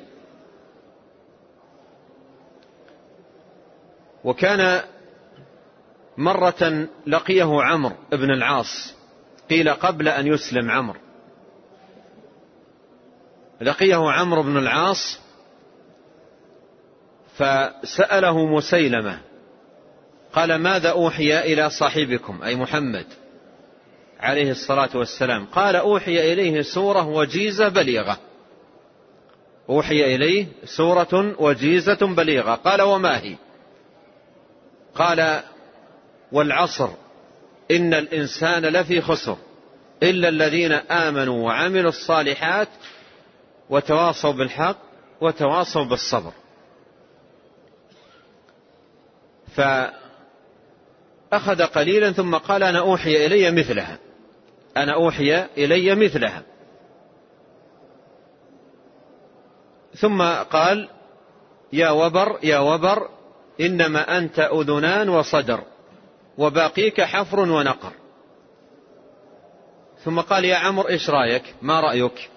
وكان مرة لقيه عمرو بن العاص، قيل قبل أن يسلم عمرو، لقيه عمرو بن العاص فسأله مسيلمة قال: ماذا أوحي إلى صاحبكم أي محمد عليه الصلاة والسلام؟ قال: أوحي إليه سورة وجيزة بليغة. أوحي إليه سورة وجيزة بليغة. قال: وما هي؟ قال: والعصر إن الإنسان لفي خسر إلا الذين آمنوا وعملوا الصالحات وتواصوا بالحق وتواصوا بالصبر. فأخذ قليلا ثم قال: أنا أوحي إلي مثلها، أنا أوحي إلي مثلها. ثم قال: يا وبر إنما أنت أذنان وصدر وباقيك حفر ونقر. ثم قال: يا عمرو إيش رأيك؟ ما رأيك؟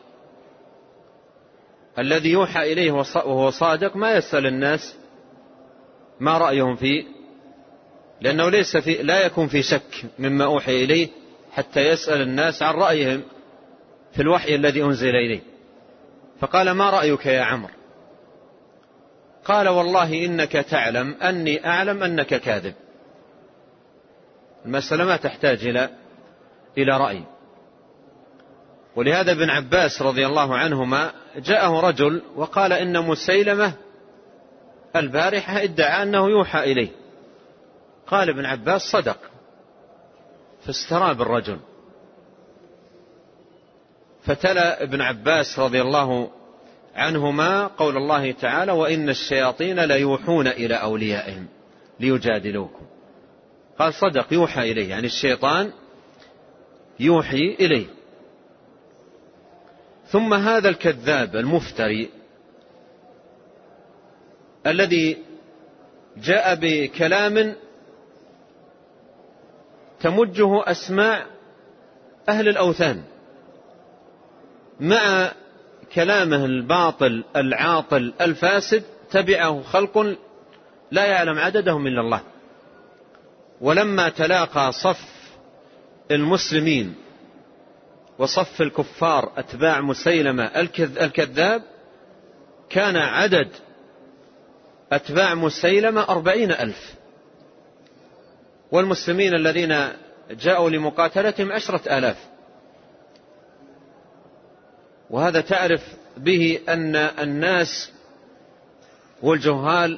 الذي يوحى إليه وهو صادق ما يسأل الناس ما رأيهم فيه، لأنه لا يكون في شك مما أوحي إليه حتى يسأل الناس عن رأيهم في الوحي الذي أنزل إليه. فقال: ما رأيك يا عمرو؟ قال: والله إنك تعلم أني أعلم أنك كاذب. المسألة ما تحتاج إلى رأي. ولهذا ابن عباس رضي الله عنهما جاءه رجل وقال: إن مسيلمة البارحة ادعى أنه يوحى إليه. قال ابن عباس: صدق. فاستراب الرجل، فتلا ابن عباس رضي الله عنهما قول الله تعالى: وإن الشياطين ليوحون إلى أوليائهم ليجادلوكم. قال: صدق، يوحى إليه، يعني الشيطان يوحي إليه. ثم هذا الكذاب المفتري الذي جاء بكلام تمجه أسماع أهل الأوثان مع كلامه الباطل العاطل الفاسد، تبعه خلق لا يعلم عددهم إلا الله. ولما تلاقى صف المسلمين وصف الكفار أتباع مسيلمة الكذاب، كان عدد أتباع مسيلمة 40,000، والمسلمين الذين جاءوا لمقاتلتهم 10,000. وهذا تعرف به أن الناس والجهال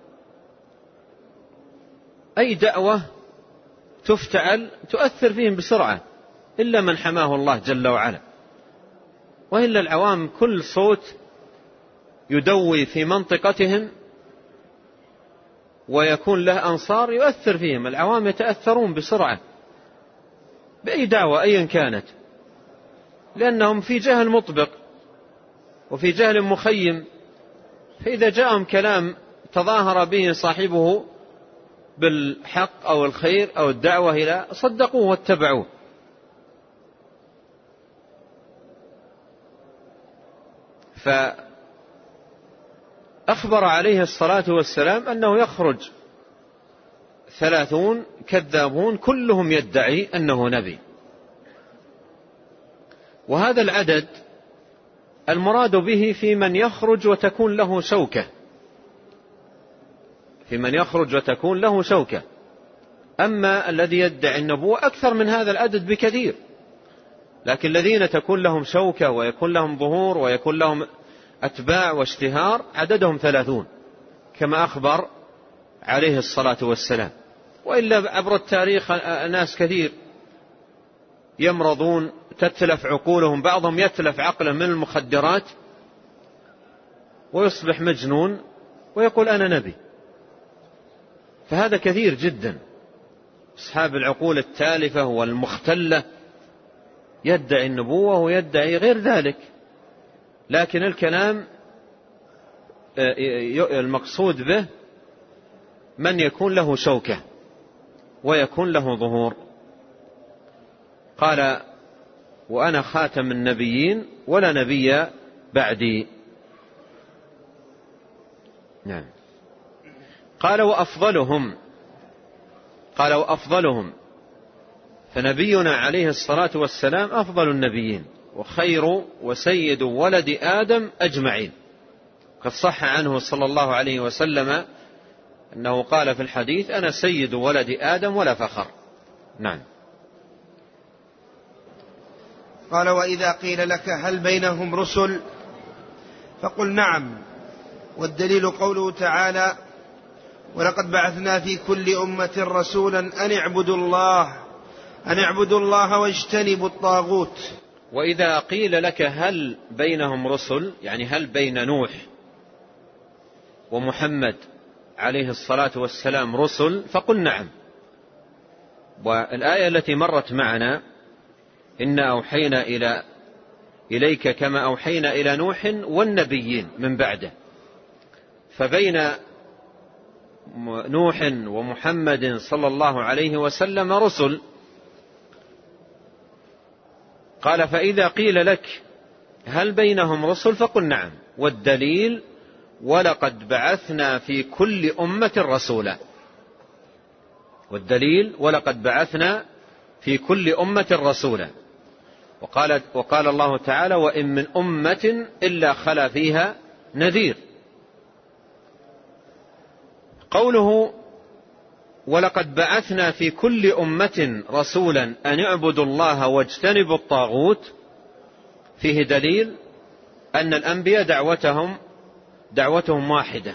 أي دعوة تفتعل تؤثر فيهم بسرعة إلا من حماه الله جل وعلا، وإلا العوام كل صوت يدوي في منطقتهم ويكون له أنصار يؤثر فيهم. العوام يتأثرون بسرعة بأي دعوة أيا كانت، لأنهم في جهل مطبق وفي جهل مخيم، فإذا جاءهم كلام تظاهر به صاحبه بالحق أو الخير أو الدعوة إلى صدقوه واتبعوه. فأخبر عليه الصلاة والسلام أنه يخرج 30 كذابون كلهم يدعي أنه نبي. وهذا العدد المراد به في من يخرج وتكون له شوكة، في من يخرج وتكون له شوكة. أما الذي يدعي النبوة أكثر من هذا العدد بكثير، لكن الذين تكون لهم شوكة ويكون لهم ظهور ويكون لهم أتباع واشتهار عددهم 30 كما أخبر عليه الصلاة والسلام. وإلا عبر التاريخ ناس كثير يمرضون تتلف عقولهم، بعضهم يتلف عقله من المخدرات ويصبح مجنون ويقول أنا نبي. فهذا كثير جدا، أصحاب العقول التالفة والمختلة يدعي النبوة ويدعي غير ذلك. لكن الكلام المقصود به من يكون له شوكة ويكون له ظهور. قال وأنا خاتم النبيين ولا نبي بعدي. نعم. قال وأفضلهم فنبينا عليه الصلاة والسلام أفضل النبيين وخير وسيد ولد آدم أجمعين. قد صح عنه صلى الله عليه وسلم أنه قال في الحديث أنا سيد ولد آدم ولا فخر. نعم. قال وإذا قيل لك هل بينهم رسل فقل نعم، والدليل قوله تعالى ولقد بعثنا في كل أمة رسولا أن اعبدوا الله واجتنبوا الطاغوت. وإذا قيل لك هل بينهم رسل، يعني هل بين نوح ومحمد عليه الصلاة والسلام رسل، فقل نعم. والآية التي مرت معنا إنا أوحينا إليك كما أوحينا إلى نوح والنبيين من بعده، فبين نوح ومحمد صلى الله عليه وسلم رسل. قال فإذا قيل لك هل بينهم رسل فقل نعم، والدليل ولقد بعثنا في كل أمة رسولا. والدليل ولقد بعثنا في كل أمة رسولا. وقال الله تعالى وإن من أمة إلا خلا فيها نذير. قوله ولقد بعثنا في كل أمة رسولا أن اعبدوا الله واجتنبوا الطاغوت فيه دليل أن الأنبياء دعوتهم واحدة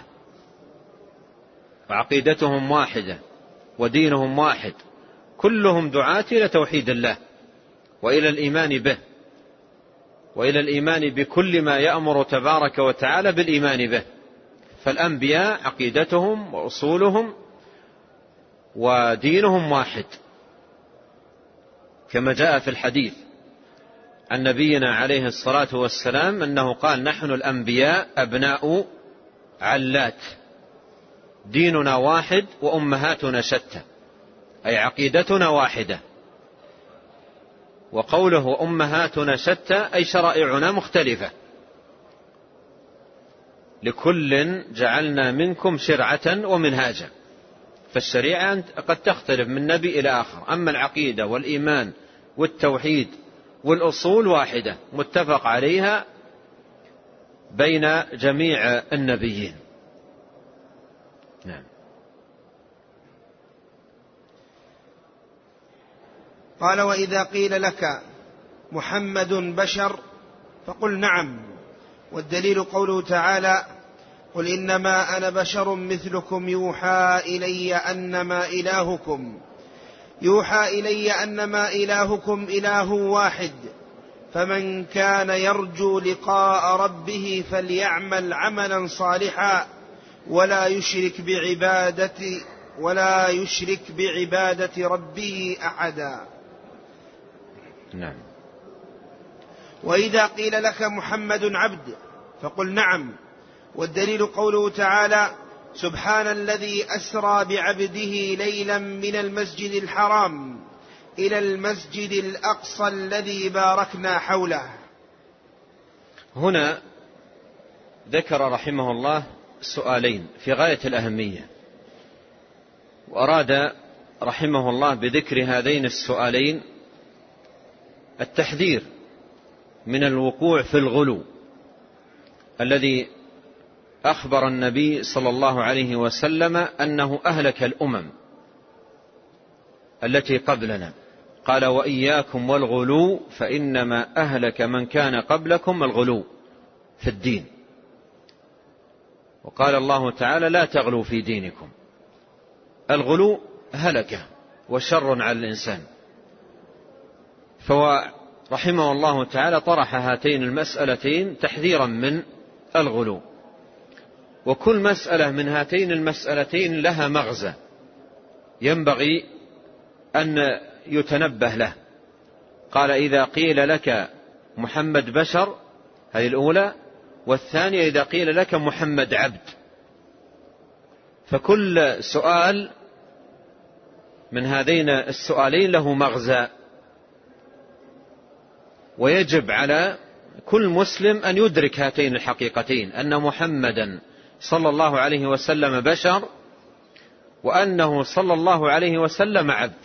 وعقيدتهم واحدة ودينهم واحد، كلهم دعاة إلى توحيد الله وإلى الإيمان به وإلى الإيمان بكل ما يأمر تبارك وتعالى بالإيمان به. فالأنبياء عقيدتهم وأصولهم ودينهم واحد، كما جاء في الحديث عن نبينا عليه الصلاة والسلام أنه قال نحن الأنبياء أبناء علات، ديننا واحد وأمهاتنا شتى، أي عقيدتنا واحدة. وقوله أمهاتنا شتى أي شرائعنا مختلفة، لكل جعلنا منكم شرعة ومنهاجا. فالشريعة قد تختلف من نبي إلى آخر، أما العقيدة والإيمان والتوحيد والأصول واحدة متفق عليها بين جميع النبيين. نعم. قال: وإذا قيل لك محمد بشر فقل نعم، والدليل قوله تعالى: قل إنما أنا بشر مثلكم يوحى إلي أنما إلهكم إله واحد، فمن كان يرجو لقاء ربه فليعمل عملا صالحا ولا يشرك بعبادة ربه أحدا. نعم. وإذا قيل لك محمد عبد فقل نعم، والدليل قوله تعالى: سبحان الذي أسرى بعبده ليلا من المسجد الحرام إلى المسجد الأقصى الذي باركنا حوله. هنا ذكر رحمه الله سؤالين في غاية الأهمية، وأراد رحمه الله بذكر هذين السؤالين التحذير من الوقوع في الغلو الذي أخبر النبي صلى الله عليه وسلم أنه أهلك الأمم التي قبلنا. قال: وإياكم والغلو فإنما أهلك من كان قبلكم الغلو في الدين. وقال الله تعالى: لا تغلوا في دينكم. الغلو هلكة وشر على الإنسان. فرحمه الله تعالى طرح هاتين المسألتين تحذيرا من الغلو، وكل مسألة من هاتين المسألتين لها مغزى ينبغي أن يتنبه له. قال: إذا قيل لك محمد بشر، هذه الأولى، والثانية إذا قيل لك محمد عبد. فكل سؤال من هذين السؤالين له مغزى، ويجب على كل مسلم أن يدرك هاتين الحقيقتين: أن محمدا صلى الله عليه وسلم بشر، وأنه صلى الله عليه وسلم عبد.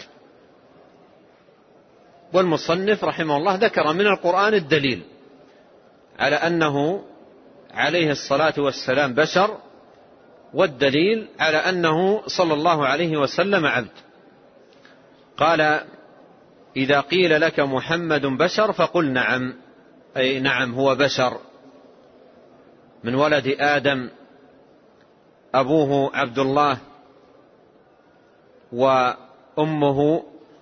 والمصنف رحمه الله ذكر من القرآن الدليل على أنه عليه الصلاة والسلام بشر، والدليل على أنه صلى الله عليه وسلم عبد. قال: إذا قيل لك محمد بشر فقل نعم، أي نعم هو بشر من ولد آدم، أبوه عبد الله وأمه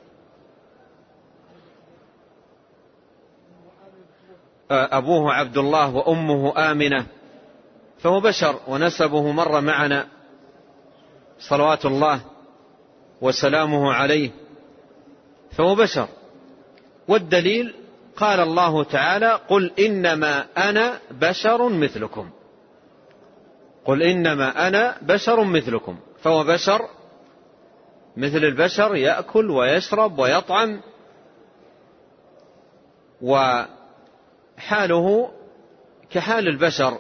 عبد الله وأمه آمنة، فهو بشر، ونسبه مر معنا صلوات الله وسلامه عليه، فهو بشر. والدليل قال الله تعالى: قل إنما أنا بشر مثلكم. قل إنما أنا بشر مثلكم، فهو بشر مثل البشر، يأكل ويشرب ويطعم، وحاله كحال البشر.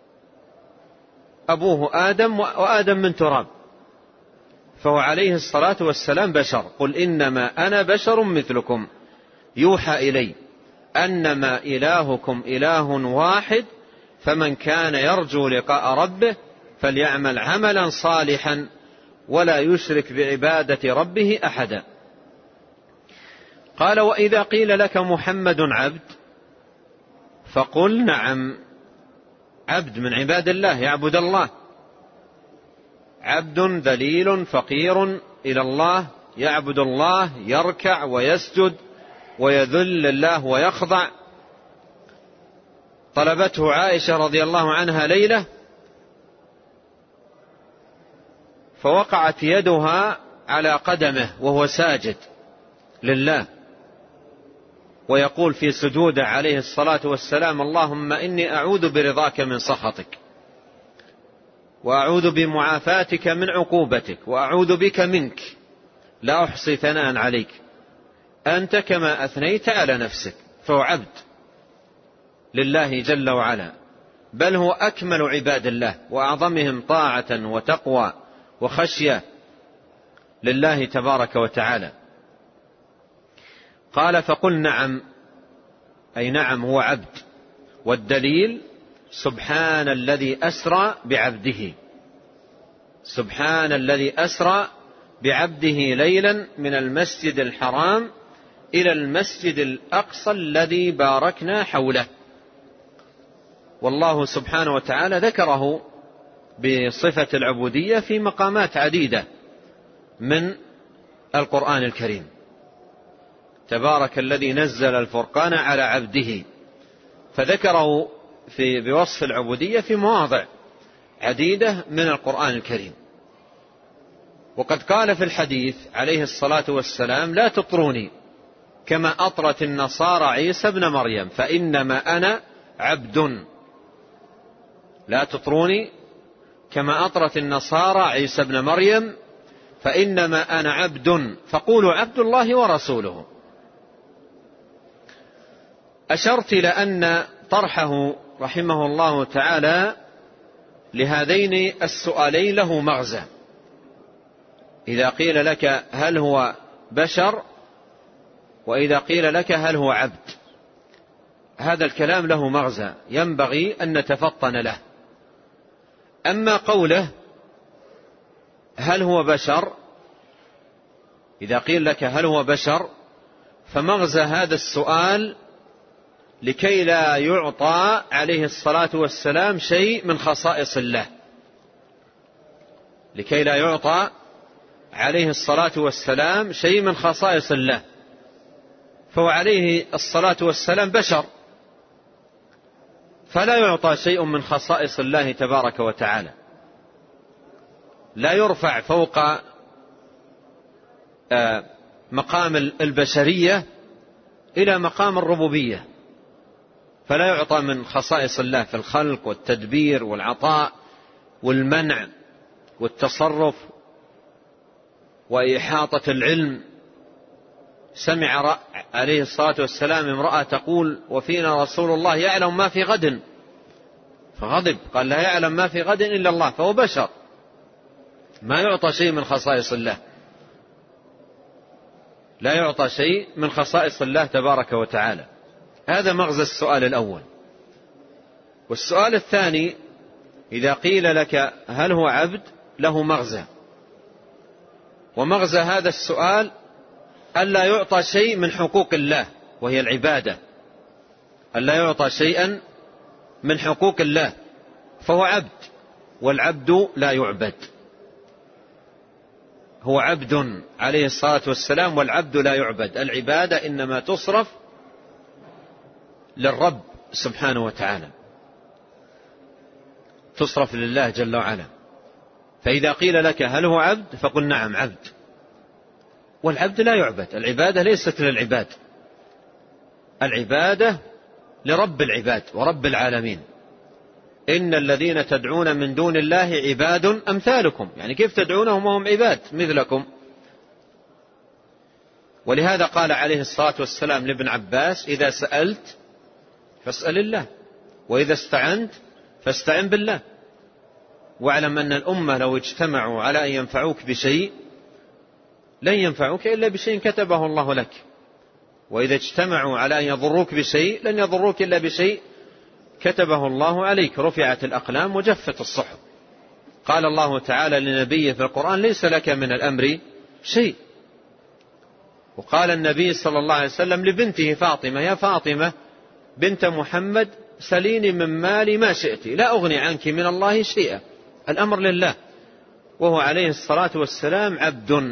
أبوه آدم وآدم من تراب، فهو عليه الصلاة والسلام بشر. قل إنما أنا بشر مثلكم يوحى إلي أنما إلهكم إله واحد، فمن كان يرجو لقاء ربه فليعمل عملا صالحا ولا يشرك بعبادة ربه أحدا. قال: وإذا قيل لك محمد عبد فقل نعم. عبد من عباد الله، يعبد الله، عبد ذليل فقير إلى الله، يعبد الله، يركع ويسجد ويذل الله ويخضع. طلبته عائشة رضي الله عنها ليلة فوقعت يدها على قدمه وهو ساجد لله، ويقول في سجوده عليه الصلاة والسلام: اللهم إني أعوذ برضاك من سخطك، وأعوذ بمعافاتك من عقوبتك، وأعوذ بك منك، لا أحصي ثناء عليك، أنت كما أثنيت على نفسك. فهو عبد لله جل وعلا، بل هو أكمل عباد الله وأعظمهم طاعة وتقوى وخشية لله تبارك وتعالى. قال: فقل نعم، أي نعم هو عبد. والدليل: سبحان الذي أسرى بعبده. سبحان الذي أسرى بعبده ليلا من المسجد الحرام إلى المسجد الأقصى الذي باركنا حوله. والله سبحانه وتعالى ذكره بصفة العبودية في مقامات عديدة من القرآن الكريم. تبارك الذي نزل الفرقان على عبده، فذكره بوصف العبودية في مواضع عديدة من القرآن الكريم. وقد قال في الحديث عليه الصلاة والسلام: لا تطروني كما أطرت النصارى عيسى ابن مريم فإنما أنا عبد. لا تطروني كما أطرت النصارى عيسى ابن مريم فإنما أنا عبد فقولوا عبد الله ورسوله. أشرت إلى أن طرحه رحمه الله تعالى لهذين السؤالين له مغزى. إذا قيل لك هل هو بشر، وإذا قيل لك هل هو عبد، هذا الكلام له مغزى ينبغي أن نتفطن له. أما قوله هل هو بشر، إذا قيل لك هل هو بشر، فمغزى هذا السؤال لكي لا يعطى عليه الصلاة والسلام شيء من خصائص الله، لكي لا يعطى عليه الصلاة والسلام شيء من خصائص الله، فهو عليه الصلاة والسلام بشر، فلا يعطى شيء من خصائص الله تبارك وتعالى، لا يرفع فوق مقام البشرية إلى مقام الربوبية، فلا يعطى من خصائص الله في الخلق والتدبير والعطاء والمنع والتصرف وإحاطة العلم. سمع عليه الصلاة والسلام امرأة تقول: وفينا رسول الله يعلم ما في غد، فغضب، قال: لا يعلم ما في غد إلا الله، فهو بشر ما يعطى شيء من خصائص الله، لا يعطى شيء من خصائص الله تبارك وتعالى. هذا مغزى السؤال الأول. والسؤال الثاني: إذا قيل لك هل هو عبد، له مغزى، ومغزى هذا السؤال ألا يعطى شيء من حقوق الله وهي العبادة، ألا يعطى شيئا من حقوق الله، فهو عبد، والعبد لا يعبد. هو عبد عليه الصلاة والسلام والعبد لا يعبد. العبادة إنما تصرف للرب سبحانه وتعالى، تصرف لله جل وعلا. فإذا قيل لك هل هو عبد، فقل نعم عبد، والعبد لا يعبد. العبادة ليست للعباد، العبادة لرب العباد ورب العالمين. إن الذين تدعون من دون الله عباد أمثالكم، يعني كيف تدعونهم وهم عباد مثلكم؟ ولهذا قال عليه الصلاة والسلام لابن عباس: إذا سألت فاسأل الله، وإذا استعنت فاستعن بالله. واعلم أن الأمة لو اجتمعوا على أن ينفعوك بشيء لن ينفعوك إلا بشيء كتبه الله لك، وإذا اجتمعوا على أن يضروك بشيء لن يضروك إلا بشيء كتبه الله عليك. رفعت الأقلام وجفت الصحف. قال الله تعالى لنبيه في القرآن: ليس لك من الأمر شيء. وقال النبي صلى الله عليه وسلم لبنته فاطمة: يا فاطمة بنت محمد سليني من مالي ما شئت لا أغني عنك من الله شيئا. الأمر لله، وهو عليه الصلاة والسلام عبد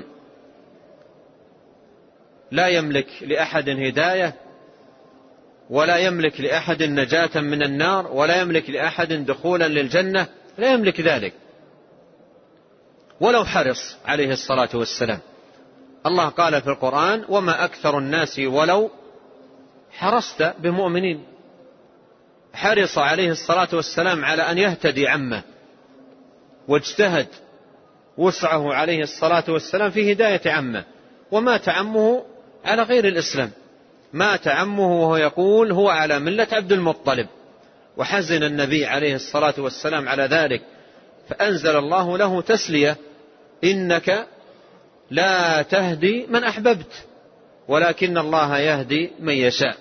لا يملك لأحد هداية، ولا يملك لأحد نجاة من النار، ولا يملك لأحد دخولا للجنة، لا يملك ذلك ولو حرص عليه الصلاة والسلام. الله قال في القرآن: وما أكثر الناس ولو حرصت بمؤمنين. حرص عليه الصلاة والسلام على أن يهتدي عمه، واجتهد وسعه عليه الصلاة والسلام في هداية عمه، ومات عمه على غير الإسلام، مات عمه وهو يقول هو على ملة عبد المطلب، وحزن النبي عليه الصلاة والسلام على ذلك، فأنزل الله له تسلية: إنك لا تهدي من أحببت ولكن الله يهدي من يشاء.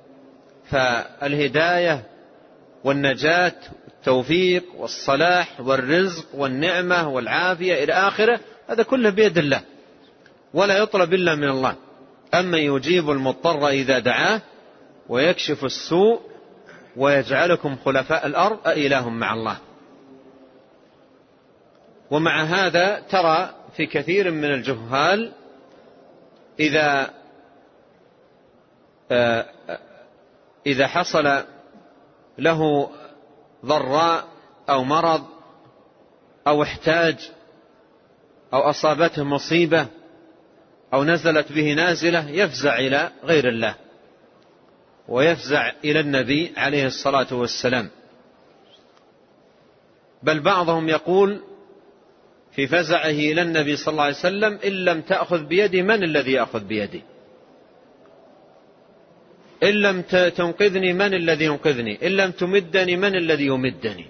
فالهداية والنجاة والتوفيق والصلاح والرزق والنعمة والعافية إلى آخره، هذا كله بيد الله، ولا يطلب إلا من الله أمن يجيب المضطر إذا دعاه ويكشف السوء ويجعلكم خلفاء الأرض أإله مع الله. ومع هذا ترى في كثير من الجهال إذا حصل له ضراء أو مرض أو احتاج أو أصابته مصيبة أو نزلت به نازلة يفزع إلى غير الله ويفزع إلى النبي عليه الصلاة والسلام. بل بعضهم يقول في فزعه إلى النبي صلى الله عليه وسلم: إن لم تأخذ بيدي من الذي يأخذ بيدي؟ إن لم تنقذني من الذي ينقذني؟ إن لم تمدني من الذي يمدني؟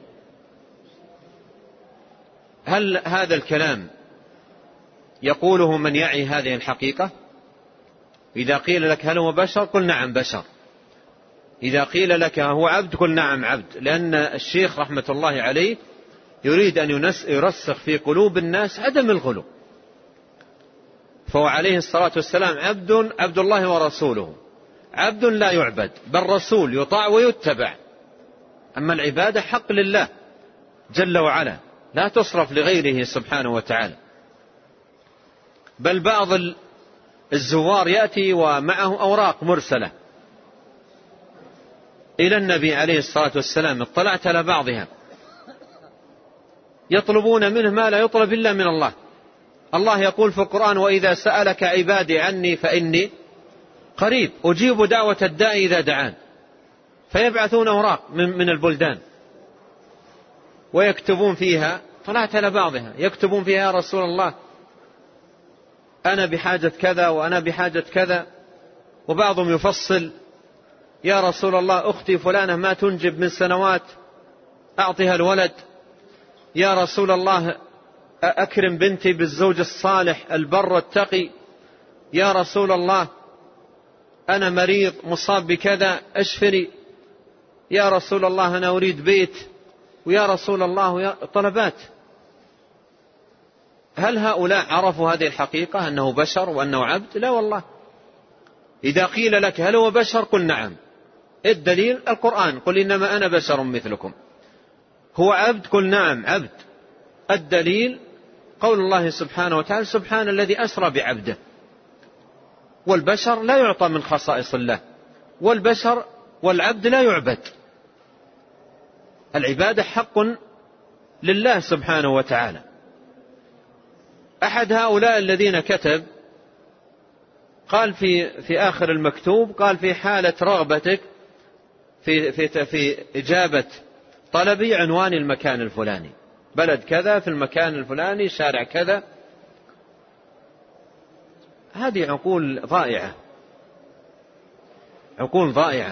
هل هذا الكلام يقوله من يعي هذه الحقيقة؟ إذا قيل لك هل هو بشر؟ قل نعم بشر. إذا قيل لك هو عبد؟ قل نعم عبد. لأن الشيخ رحمة الله عليه يريد أن يرسخ في قلوب الناس عدم الغلو، فهو عليه الصلاة والسلام عبد الله ورسوله، عبد لا يعبد، بل رسول يطاع ويتبع. أما العبادة حق لله جل وعلا لا تصرف لغيره سبحانه وتعالى. بل بعض الزوار يأتي ومعه أوراق مرسلة إلى النبي عليه الصلاة والسلام، اطلعت على بعضها، يطلبون منه ما لا يطلب إلا من الله. الله يقول في القرآن: وإذا سألك عبادي عني فإني قريب أجيب دعوة الداء إذا دعان. فيبعثون أوراق من البلدان ويكتبون فيها، طلعت على بعضها، يكتبون فيها: يا رسول الله أنا بحاجة كذا وأنا بحاجة كذا. وبعضهم يفصل: يا رسول الله أختي فلانة ما تنجب من سنوات أعطيها الولد. يا رسول الله أكرم بنتي بالزوج الصالح البر التقي. يا رسول الله أنا مريض مصاب بكذا أشفني. يا رسول الله أنا أريد بيت. ويا رسول الله طلبات. هل هؤلاء عرفوا هذه الحقيقة أنه بشر وأنه عبد؟ لا والله. إذا قيل لك هل هو بشر؟ قل نعم. الدليل القرآن: قل إنما أنا بشر مثلكم. هو عبد؟ قل نعم عبد. الدليل قول الله سبحانه وتعالى: سبحان الذي أسرى بعبده. والبشر لا يعطى من خصائص الله، والبشر والعبد لا يعبد. العبادة حق لله سبحانه وتعالى. أحد هؤلاء الذين كتب قال في آخر المكتوب، قال: في حالة رغبتك في إجابة طلبي عنوان المكان الفلاني، بلد كذا في المكان الفلاني شارع كذا. هذه عقول ضائعة، عقول ضائعة،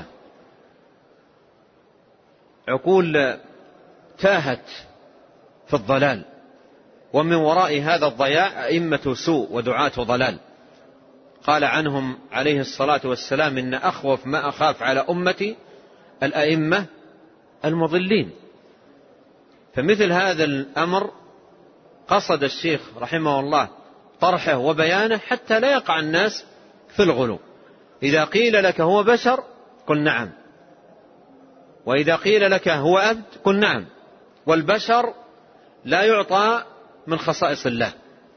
عقول تاهت في الضلال. ومن وراء هذا الضياع أئمة سوء ودعاة ضلال. قال عنهم عليه الصلاة والسلام: إن أخوف ما أخاف على أمتي الأئمة المضلين. فمثل هذا الأمر قصد الشيخ رحمه الله طرحه وبيانه حتى لا يقع الناس في الغلو. إذا قيل لك هو بشر قل نعم، وإذا قيل لك هو عبد قل نعم. والبشر لا يعطى من خصائص الله،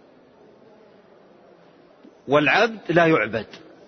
والعبد لا يعبد.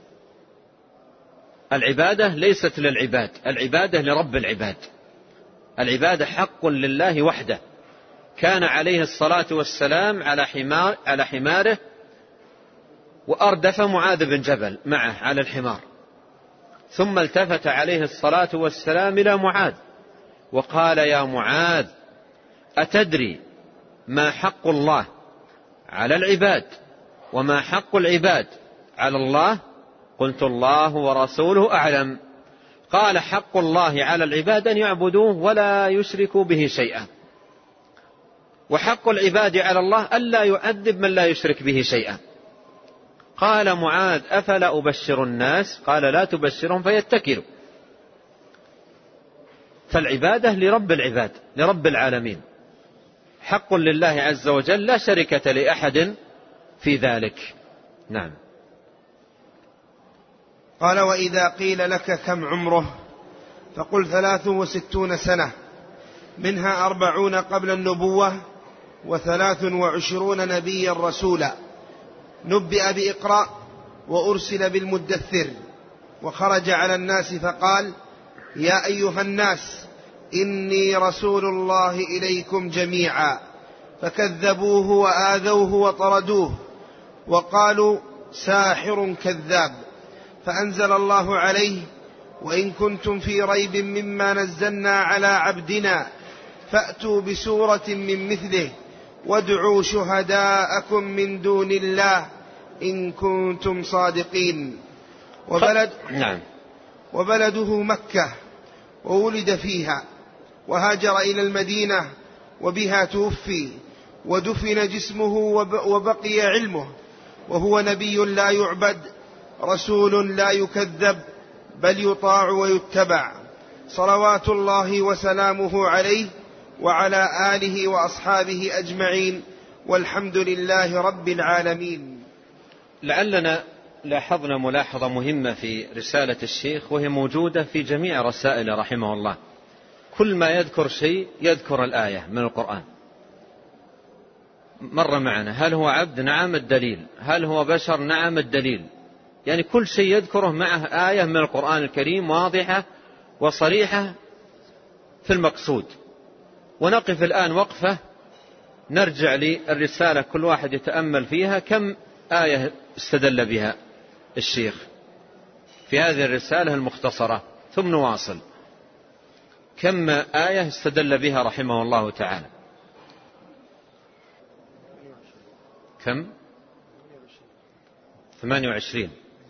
العبادة ليست للعباد، العبادة لرب العباد. العبادة حق لله وحده. كان عليه الصلاة والسلام على حماره، وأردف معاذ بن جبل معه على الحمار، ثم التفت عليه الصلاة والسلام إلى معاذ وقال: يا معاذ أتدري ما حق الله على العباد وما حق العباد على الله؟ قلت: الله ورسوله أعلم. قال: حق الله على العباد أن يعبدوه ولا يشركوا به شيئا، وحق العباد على الله ألا يؤدب من لا يشرك به شيئا. قال معاذ: أفلا أبشر الناس؟ قال: لا تبشرهم فيتكلوا. فالعبادة لرب العباد، لرب العالمين، حق لله عز وجل، لا شركة لأحد في ذلك. نعم. قال: وإذا قيل لك كم عمره فقل 63 سنة، منها 40 قبل النبوة، 23 نبيا رسولا، نبئ بإقرأ وأرسل بالمدثر، وخرج على الناس فقال: يا أيها الناس إني رسول الله إليكم جميعا، فكذبوه وآذوه وطردوه وقالوا: ساحر كذاب، فأنزل الله عليه: وإن كنتم في ريب مما نزلنا على عبدنا فأتوا بسورة من مثله وادعوا شهداءكم من دون الله إن كنتم صادقين. وبلده مكة، وولد فيها، وهاجر إلى المدينة، وبها توفي، ودفن جسمه وبقي علمه، وهو نبي لا يعبد، رسول لا يكذب، بل يطاع ويتبع، صلوات الله وسلامه عليه وعلى آله وأصحابه أجمعين، والحمد لله رب العالمين. لعلنا لاحظنا ملاحظة مهمة في رسالة الشيخ، وهي موجودة في جميع رسائل رحمه الله. كل ما يذكر شيء يذكر الآية من القرآن. مر معنا: هل هو عبد؟ نعم الدليل. هل هو بشر؟ نعم الدليل. يعني كل شيء يذكره معه آية من القرآن الكريم واضحة وصريحة في المقصود. ونقف الآن وقفة نرجع للرسالة، كل واحد يتأمل فيها كم آية استدل بها الشيخ في هذه الرسالة المختصرة، ثم نواصل. كم آية استدل بها رحمه الله تعالى؟ كم؟ 28،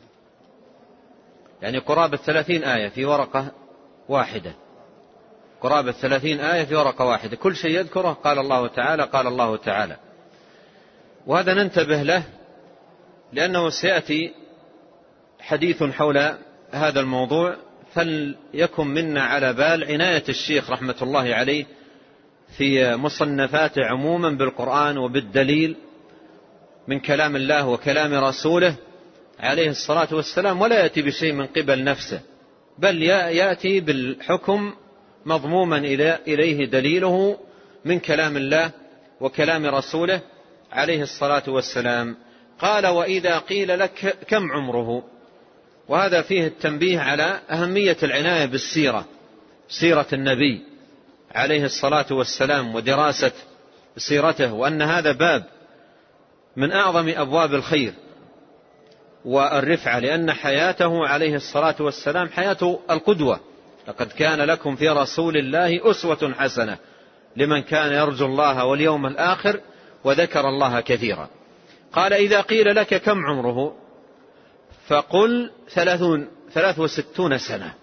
يعني قرابة 30 آية في ورقة واحدة. قرابة 30 آية في ورقة واحدة، كل شيء يذكره قال الله تعالى قال الله تعالى. وهذا ننتبه له، لأنه سيأتي حديث حول هذا الموضوع، فليكن منا على بال عناية الشيخ رحمة الله عليه في مصنفاته عموما بالقرآن وبالدليل من كلام الله وكلام رسوله عليه الصلاة والسلام، ولا يأتي بشيء من قبل نفسه، بل يأتي بالحكم مضموما إليه دليله من كلام الله وكلام رسوله عليه الصلاة والسلام. قال: وإذا قيل لك كم عمره؟ وهذا فيه التنبيه على أهمية العناية بالسيرة، سيرة النبي عليه الصلاة والسلام، ودراسة سيرته، وأن هذا باب من أعظم أبواب الخير والرفعة، لأن حياته عليه الصلاة والسلام حياة القدوة. لقد كان لكم في رسول الله أسوة حسنة لمن كان يرجو الله واليوم الآخر وذكر الله كثيرا. قال: إذا قيل لك كم عمره فقل 63 سنة.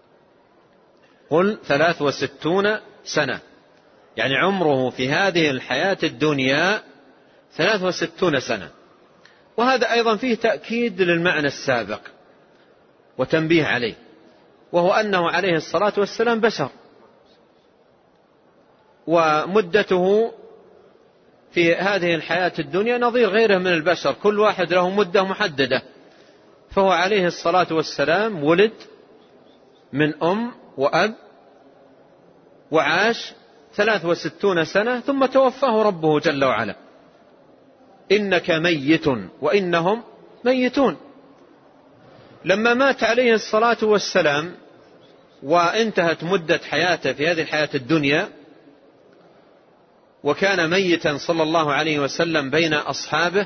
قل 63 سنة، يعني عمره في هذه الحياة الدنيا 63 سنة. وهذا أيضا فيه تأكيد للمعنى السابق وتنبيه عليه، وهو أنه عليه الصلاة والسلام بشر، ومدته في هذه الحياة الدنيا نظير غيره من البشر، كل واحد له مدة محددة. فهو عليه الصلاة والسلام ولد من أم وأب وعاش 63 سنة ثم توفاه ربه جل وعلا. إنك ميت وإنهم ميتون. لما مات عليه الصلاة والسلام وانتهت مدة حياته في هذه الحياة الدنيا، وكان ميتا صلى الله عليه وسلم بين أصحابه،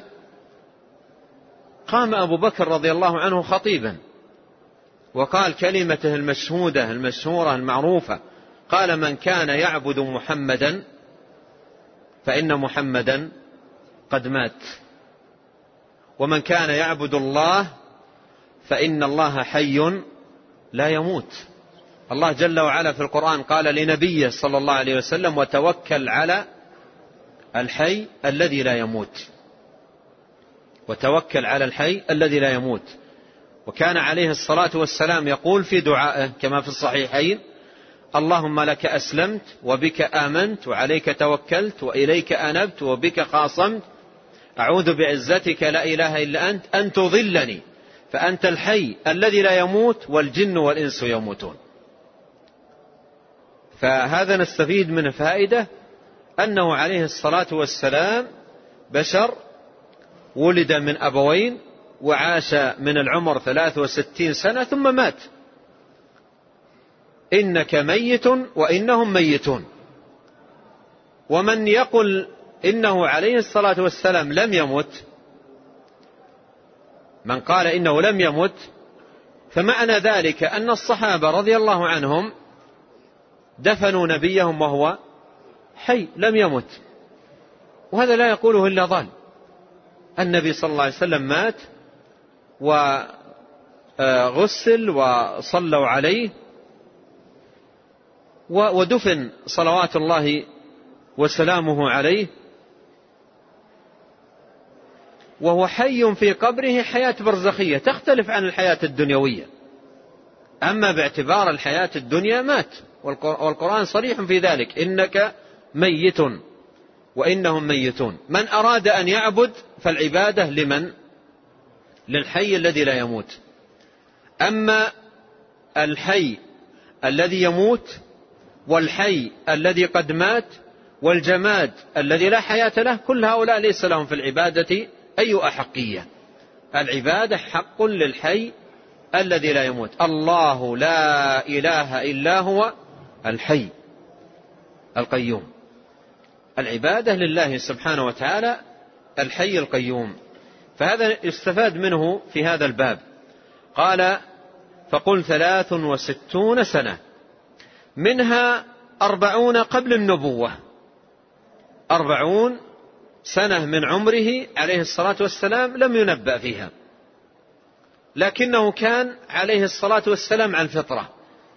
قام أبو بكر رضي الله عنه خطيبا وقال كلمته المشهودة المشهورة المعروفة، قال: من كان يعبد محمدا فإن محمدا قد مات، ومن كان يعبد الله فإن الله حي لا يموت. الله جل وعلا في القرآن قال لنبيه صلى الله عليه وسلم: وتوكل على الحي الذي لا يموت، وتوكل على الحي الذي لا يموت. وكان عليه الصلاة والسلام يقول في دعائه كما في الصحيحين: اللهم لك أسلمت وبك آمنت وعليك توكلت وإليك أنبت وبك خاصمت، أعوذ بعزتك لا إله إلا أنت أن تضلني فأنت الحي الذي لا يموت، والجن والإنس يموتون. فهذا نستفيد من فائدة أنه عليه الصلاة والسلام بشر ولد من أبوين وعاش من العمر 63 سنة ثم مات. إنك ميت وإنهم ميتون. ومن يقل إنه عليه الصلاة والسلام لم يمت، من قال إنه لم يمت، فمعنى ذلك أن الصحابة رضي الله عنهم دفنوا نبيهم وهو حي لم يمت، وهذا لا يقوله إلا ضال. النبي صلى الله عليه وسلم مات وغسل وصلوا عليه ودفن صلوات الله وسلامه عليه، وهو حي في قبره حياة برزخية تختلف عن الحياة الدنيوية. أما باعتبار الحياة الدنيا مات، والقرآن صريح في ذلك: إنك ميت وإنهم ميتون. من أراد أن يعبد فالعبادة لمن؟ للحي الذي لا يموت. أما الحي الذي يموت والحي الذي قد مات والجماد الذي لا حياة له، كل هؤلاء ليس لهم في العبادة أي أحقية. العبادة حق للحي الذي لا يموت. الله لا إله إلا هو الحي القيوم. العبادة لله سبحانه وتعالى الحي القيوم. فهذا يستفاد منه في هذا الباب. قال: فقل 63 سنة، منها 40 قبل النبوة. 40 سنة من عمره عليه الصلاة والسلام لم ينبأ فيها، لكنه كان عليه الصلاة والسلام على الفطرة.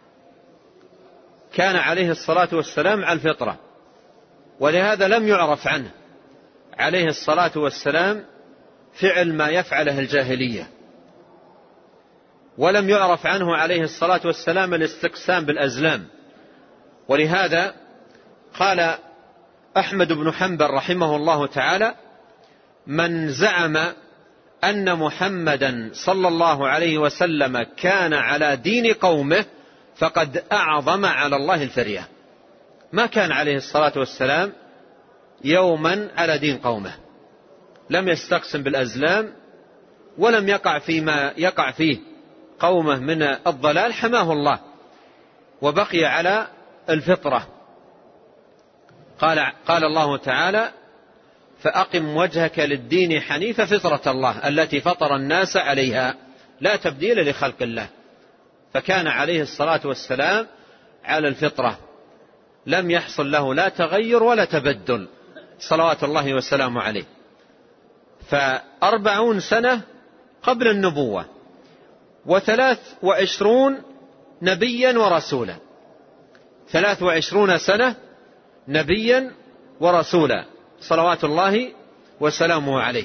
كان عليه الصلاة والسلام على الفطرة، ولهذا لم يعرف عنه عليه الصلاة والسلام فعل ما يفعله الجاهلية، ولم يعرف عنه عليه الصلاة والسلام الاستقسام بالأزلام. ولهذا قال أحمد بن حنبل رحمه الله تعالى: من زعم أن محمدا صلى الله عليه وسلم كان على دين قومه فقد أعظم على الله الفرية. ما كان عليه الصلاة والسلام يوما على دين قومه، لم يستقسم بالأزلام، ولم يقع فيما يقع فيه قومه من الضلال، حماه الله وبقي على الفطرة. قال الله تعالى: فأقم وجهك للدين حنيفة فطرة الله التي فطر الناس عليها لا تبديل لخلق الله. فكان عليه الصلاة والسلام على الفطرة، لم يحصل له لا تغير ولا تبدل صلوات الله وسلامه عليه. 40 سنة قبل النبوة، 23 نبيا ورسولا. 23 سنة نبيا ورسولا صلوات الله وسلامه عليه.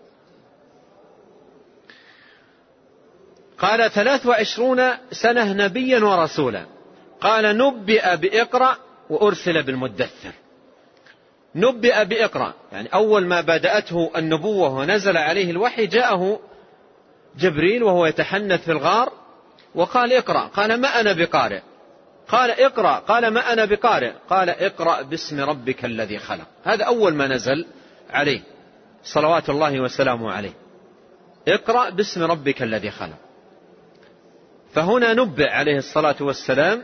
قال 23 سنة نبيا ورسولا. قال: نبئ بإقرأ وأرسل بالمدثر. نبئ بإقرأ يعني أول ما بدأته النبوة ونزل عليه الوحي جاءه جبريل وهو يتحنث في الغار وقال: اقرأ. قال: ما أنا بقارئ. قال: اقرأ. قال: ما أنا بقارئ. قال: اقرأ باسم ربك الذي خلق. هذا أول ما نزل عليه صلوات الله وسلامه عليه: اقرأ باسم ربك الذي خلق. فهنا نبئ عليه الصلاة والسلام.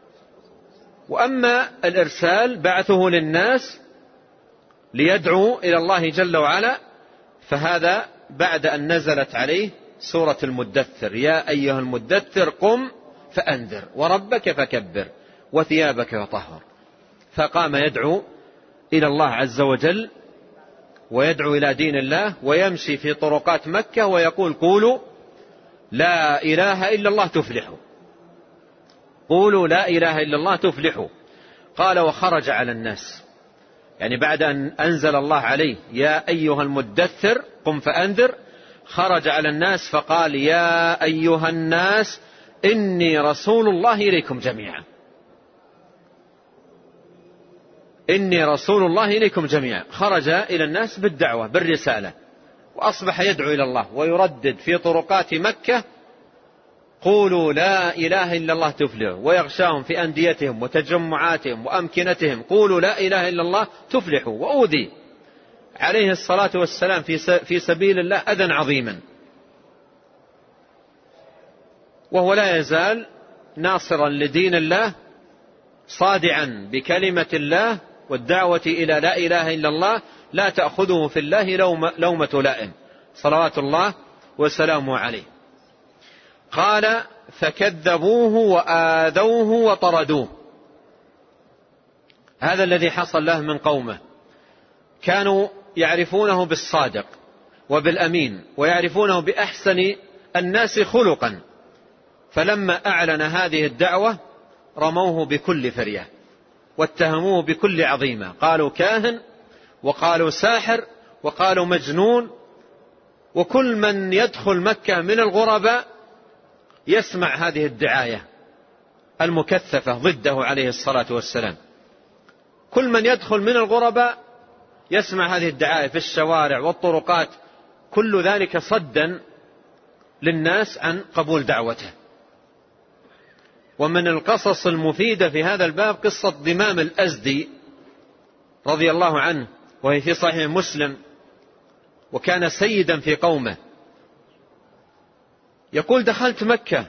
وأما الإرسال بعثه للناس ليدعو إلى الله جل وعلا، فهذا بعد أن نزلت عليه سورة المدثر: يا أيها المدثر قم فأنذر وربك فكبر وثيابك فطهر. فقام يدعو إلى الله عز وجل ويدعو إلى دين الله، ويمشي في طرقات مكة ويقول: قولوا لا إله إلا الله تفلحوا، قولوا لا إله إلا الله تفلحوا. قال: وخرج على الناس، يعني بعد أن أنزل الله عليه يا أيها المدثر قم فأنذر، خرج على الناس فقال: يا أيها الناس إني رسول الله إليكم جميعا، إني رسول الله إليكم جميعا. خرج إلى الناس بالدعوة بالرسالة، وأصبح يدعو إلى الله ويردد في طرقات مكة: قولوا لا إله إلا الله تفلحوا، ويغشاهم في أنديتهم وتجمعاتهم وأمكنتهم: قولوا لا إله إلا الله تفلحوا. وأوذي عليه الصلاة والسلام في سبيل الله أذى عظيما، وهو لا يزال ناصرا لدين الله، صادعا بكلمة الله والدعوة إلى لا إله إلا الله، لا تأخذه في الله لومة لائم صلوات الله وسلامه عليه. قال: فكذبوه وآذوه وطردوه. هذا الذي حصل له من قومه، كانوا يعرفونه بالصادق وبالأمين، ويعرفونه بأحسن الناس خلقا، فلما أعلن هذه الدعوة رموه بكل فرية واتهموه بكل عظيمة، قالوا كاهن، وقالوا ساحر، وقالوا مجنون. وكل من يدخل مكة من الغرباء يسمع هذه الدعاية المكثفة ضده عليه الصلاة والسلام. كل من يدخل من الغرباء يسمع هذه الدعاية في الشوارع والطرقات، كل ذلك صدا للناس عن قبول دعوته. ومن القصص المفيدة في هذا الباب قصة ضمام الأزدي رضي الله عنه، وهي في صحيح مسلم، وكان سيدا في قومه. يقول: دخلت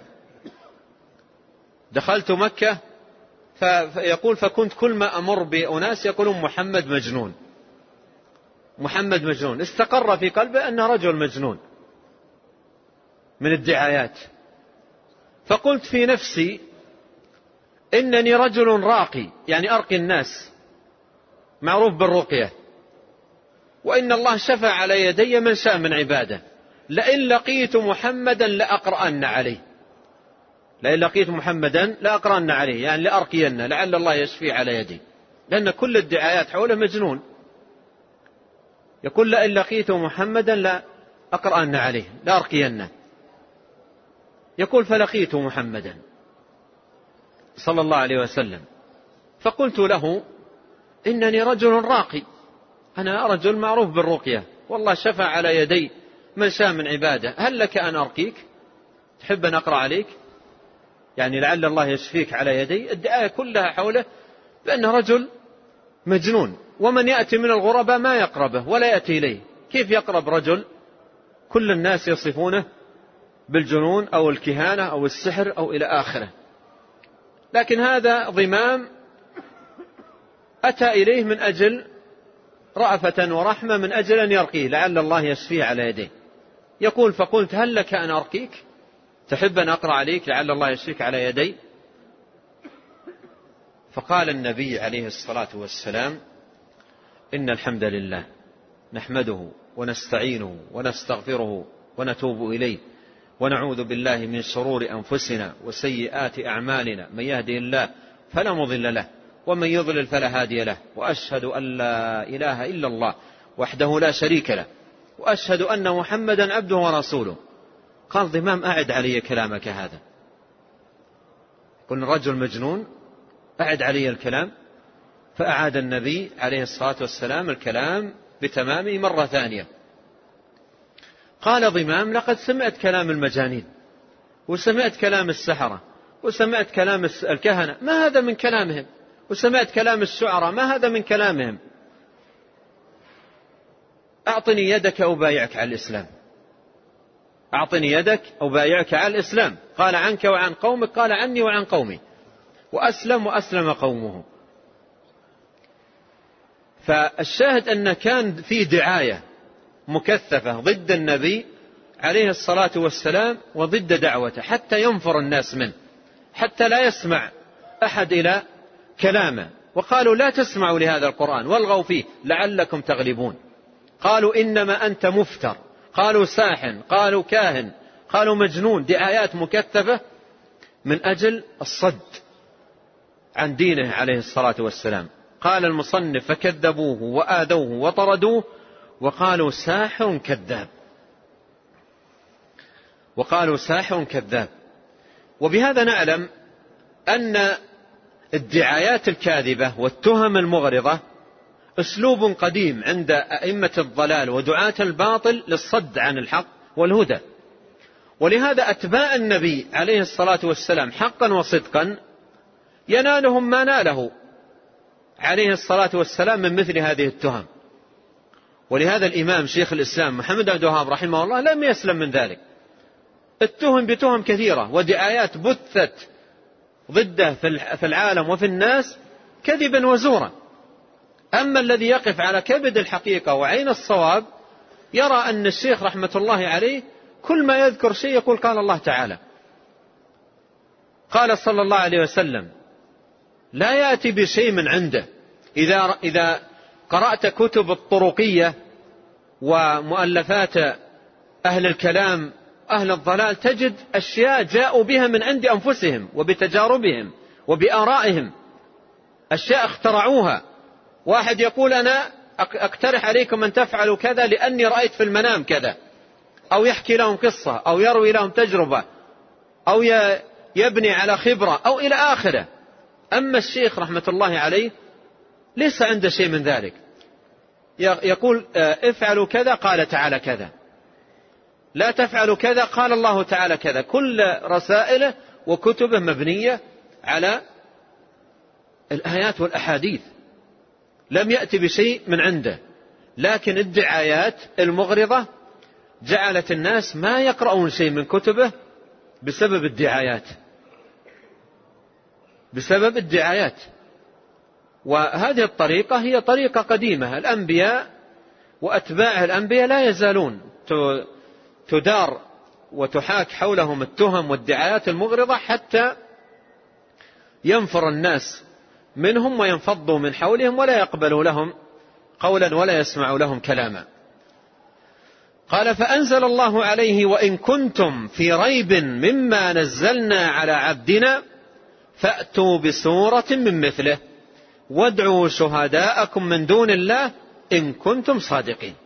مكة فيقول: فكنت كل ما أمر بأناس يقولون محمد مجنون، محمد مجنون. استقر في قلبه أنه رجل مجنون من الدعايات. فقلت في نفسي: إنني رجل راقي، يعني أرقي الناس، معروف بالرقية، وإن الله شفع على يدي من شاء من عباده، لئن لقيت محمدا لأقرأن عليه، لئن لقيت محمدا لأقرأن عليه، يعني لأرقين، لعل الله يشفي على يدي، لأن كل الدعايات حوله مجنون. يقول: لئن لقيت محمدا لأقرأن عليه، لأرقين. يقول: فلقيت محمدا صلى الله عليه وسلم، فقلت له: إنني رجل راقي، أنا رجل معروف بالرقية، والله شفع على يدي من شاء من عباده، هل لك أن أرقيك؟ تحب أن أقرأ عليك؟ يعني لعل الله يشفيك على يدي. الدعاية كلها حوله بأنه رجل مجنون، ومن يأتي من الغرباء ما يقربه ولا يأتي إليه. كيف يقرب رجل كل الناس يصفونه بالجنون أو الكهانة أو السحر أو إلى آخره؟ لكن هذا ضمام أتى إليه من أجل رأفة ورحمة، من أجل أن يرقيه، لعل الله يشفيه على يديه. يقول: فقلت: هل لك أن أرقيك؟ تحب أن أقرأ عليك لعل الله يشفيك على يدي؟ فقال النبي عليه الصلاة والسلام: إن الحمد لله نحمده ونستعينه ونستغفره ونتوب إليه، ونعوذ بالله من شرور أنفسنا وسيئات أعمالنا، من يهده الله فلا مضل له، ومن يضلل فلا هادي له، وأشهد أن لا إله إلا الله وحده لا شريك له، وأشهد أن محمدا عبده ورسوله. قال ضمام: أعد علي كلامك هذا. قلنا رجل مجنون، أعد علي الكلام. فأعاد النبي عليه الصلاة والسلام الكلام بتمامه مرة ثانية. قال ضمام: لقد سمعت كلام المجانين، وسمعت كلام السحرة، وسمعت كلام الكهنة، ما هذا من كلامهم، وسمعت كلام الشعراء، ما هذا من كلامهم. أعطني يدك أبايعك على الإسلام، أعطني يدك أبايعك على الإسلام. قال: عنك وعن قومك؟ قال: عني وعن قومي. وأسلم وأسلم قومه. فالشاهد أن كان في دعاية مكثفة ضد النبي عليه الصلاة والسلام وضد دعوته، حتى ينفر الناس منه، حتى لا يسمع أحد إلى كلامه. وقالوا: لا تسمعوا لهذا القرآن والغوا فيه لعلكم تغلبون. قالوا: إنما أنت مفتر، قالوا ساحر، قالوا كاهن، قالوا مجنون. دعايات مكثفة من أجل الصد عن دينه عليه الصلاة والسلام. قال المصنف: فكذبوه وآذوه وطردوه وقالوا ساحر كذاب، وقالوا ساحر كذاب. وبهذا نعلم أن الدعايات الكاذبة والتهم المغرضة أسلوب قديم عند أئمة الضلال ودعاة الباطل للصد عن الحق والهدى. ولهذا أتباع النبي عليه الصلاة والسلام حقا وصدقا ينالهم ما ناله عليه الصلاة والسلام من مثل هذه التهم. ولهذا الإمام شيخ الإسلام محمد بن عبد الوهاب رحمه الله لم يسلم من ذلك، اتهم بتهم كثيرة ودعايات بثت ضده في العالم وفي الناس كذبا وزورا. أما الذي يقف على كبد الحقيقة وعين الصواب يرى أن الشيخ رحمة الله عليه كل ما يذكر شيء يقول قال الله تعالى، قال صلى الله عليه وسلم، لا يأتي بشيء من عنده. إذا قرأت كتب الطرقية ومؤلفات أهل الكلام أهل الضلال تجد أشياء جاءوا بها من عند أنفسهم وبتجاربهم وبآرائهم، أشياء اخترعوها. واحد يقول أنا أقترح عليكم أن تفعلوا كذا لأني رأيت في المنام كذا، أو يحكي لهم قصة أو يروي لهم تجربة أو يبني على خبرة أو إلى آخره. أما الشيخ رحمة الله عليه ليس عنده شيء من ذلك، يقول افعلوا كذا قال تعالى كذا، لا تفعلوا كذا قال الله تعالى كذا. كل رسائله وكتبه مبنية على الآيات والأحاديث، لم يأتي بشيء من عنده. لكن الدعايات المغرضة جعلت الناس ما يقرؤون شيء من كتبه بسبب الدعايات. وهذه الطريقة هي طريقة قديمة، الأنبياء وأتباع الأنبياء لا يزالون تدار وتحاك حولهم التهم والدعايات المغرضة حتى ينفر الناس منهم وينفضوا من حولهم ولا يقبلوا لهم قولا ولا يسمعوا لهم كلاما. قال فأنزل الله عليه وإن كنتم في ريب مما نزلنا على عبدنا فأتوا بسورة من مثله وادعوا شهداءكم من دون الله إن كنتم صادقين.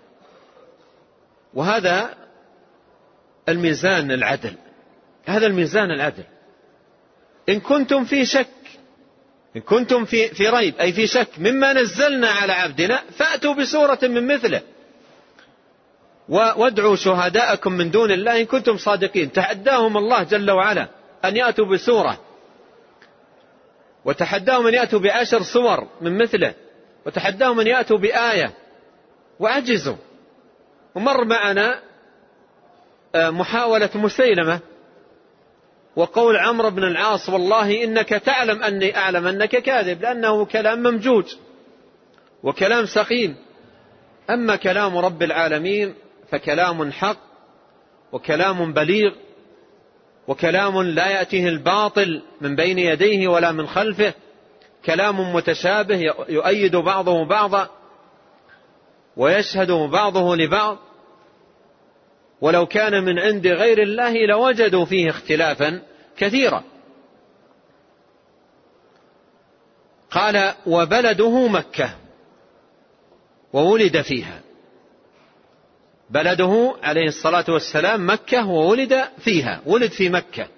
وهذا الميزان العدل، هذا الميزان العدل. إن كنتم في شك، إن كنتم في ريب أي في شك مما نزلنا على عبدنا فأتوا بسورة من مثله وادعوا شهداءكم من دون الله إن كنتم صادقين. تحداهم الله جل وعلا أن يأتوا بسورة، وتحداهم أن يأتوا ب10 سور من مثله، وتحداهم أن يأتوا بآية وعجزوا. ومر معنا محاولة مسيلمة وقول عمرو بن العاص والله إنك تعلم أني أعلم أنك كاذب، لأنه كلام ممجوج وكلام سقيم. أما كلام رب العالمين فكلام حق وكلام بليغ وكلام لا يأتيه الباطل من بين يديه ولا من خلفه، كلام متشابه يؤيد بعضه بعضا ويشهد بعضه لبعض، ولو كان من عند غير الله لوجدوا فيه اختلافا كثيرا. قال وبلده مكة وولد فيها، بلده عليه الصلاة والسلام مكة وولد فيها، ولد في مكة،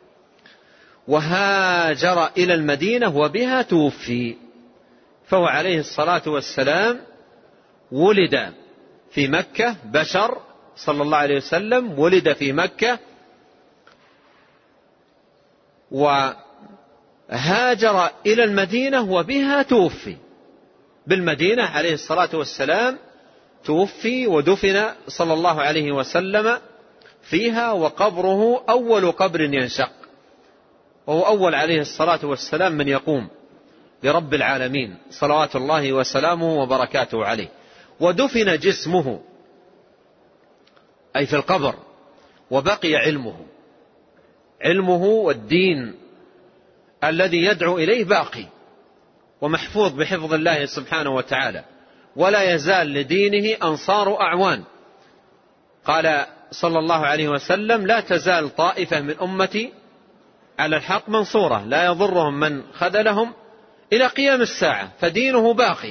وهاجر إلى المدينة وبها توفي. فهو عليه الصلاة والسلام ولد في مكة، بشر صلى الله عليه وسلم ولد في مكة وهاجر إلى المدينة وبها توفي. بالمدينة عليه الصلاة والسلام توفي ودفن صلى الله عليه وسلم فيها، وقبره أول قبر ينشق، وهو أول عليه الصلاة والسلام من يقوم لرب العالمين صلوات الله وسلامه وبركاته عليه. ودفن جسمه أي في القبر، وبقي علمه والدين الذي يدعو إليه باقي ومحفوظ بحفظ الله سبحانه وتعالى، ولا يزال لدينه أنصار أعوان. قال صلى الله عليه وسلم لا تزال طائفة من أمتي على الحق منصورة لا يضرهم من خذلهم إلى قيام الساعة، فدينه باقي.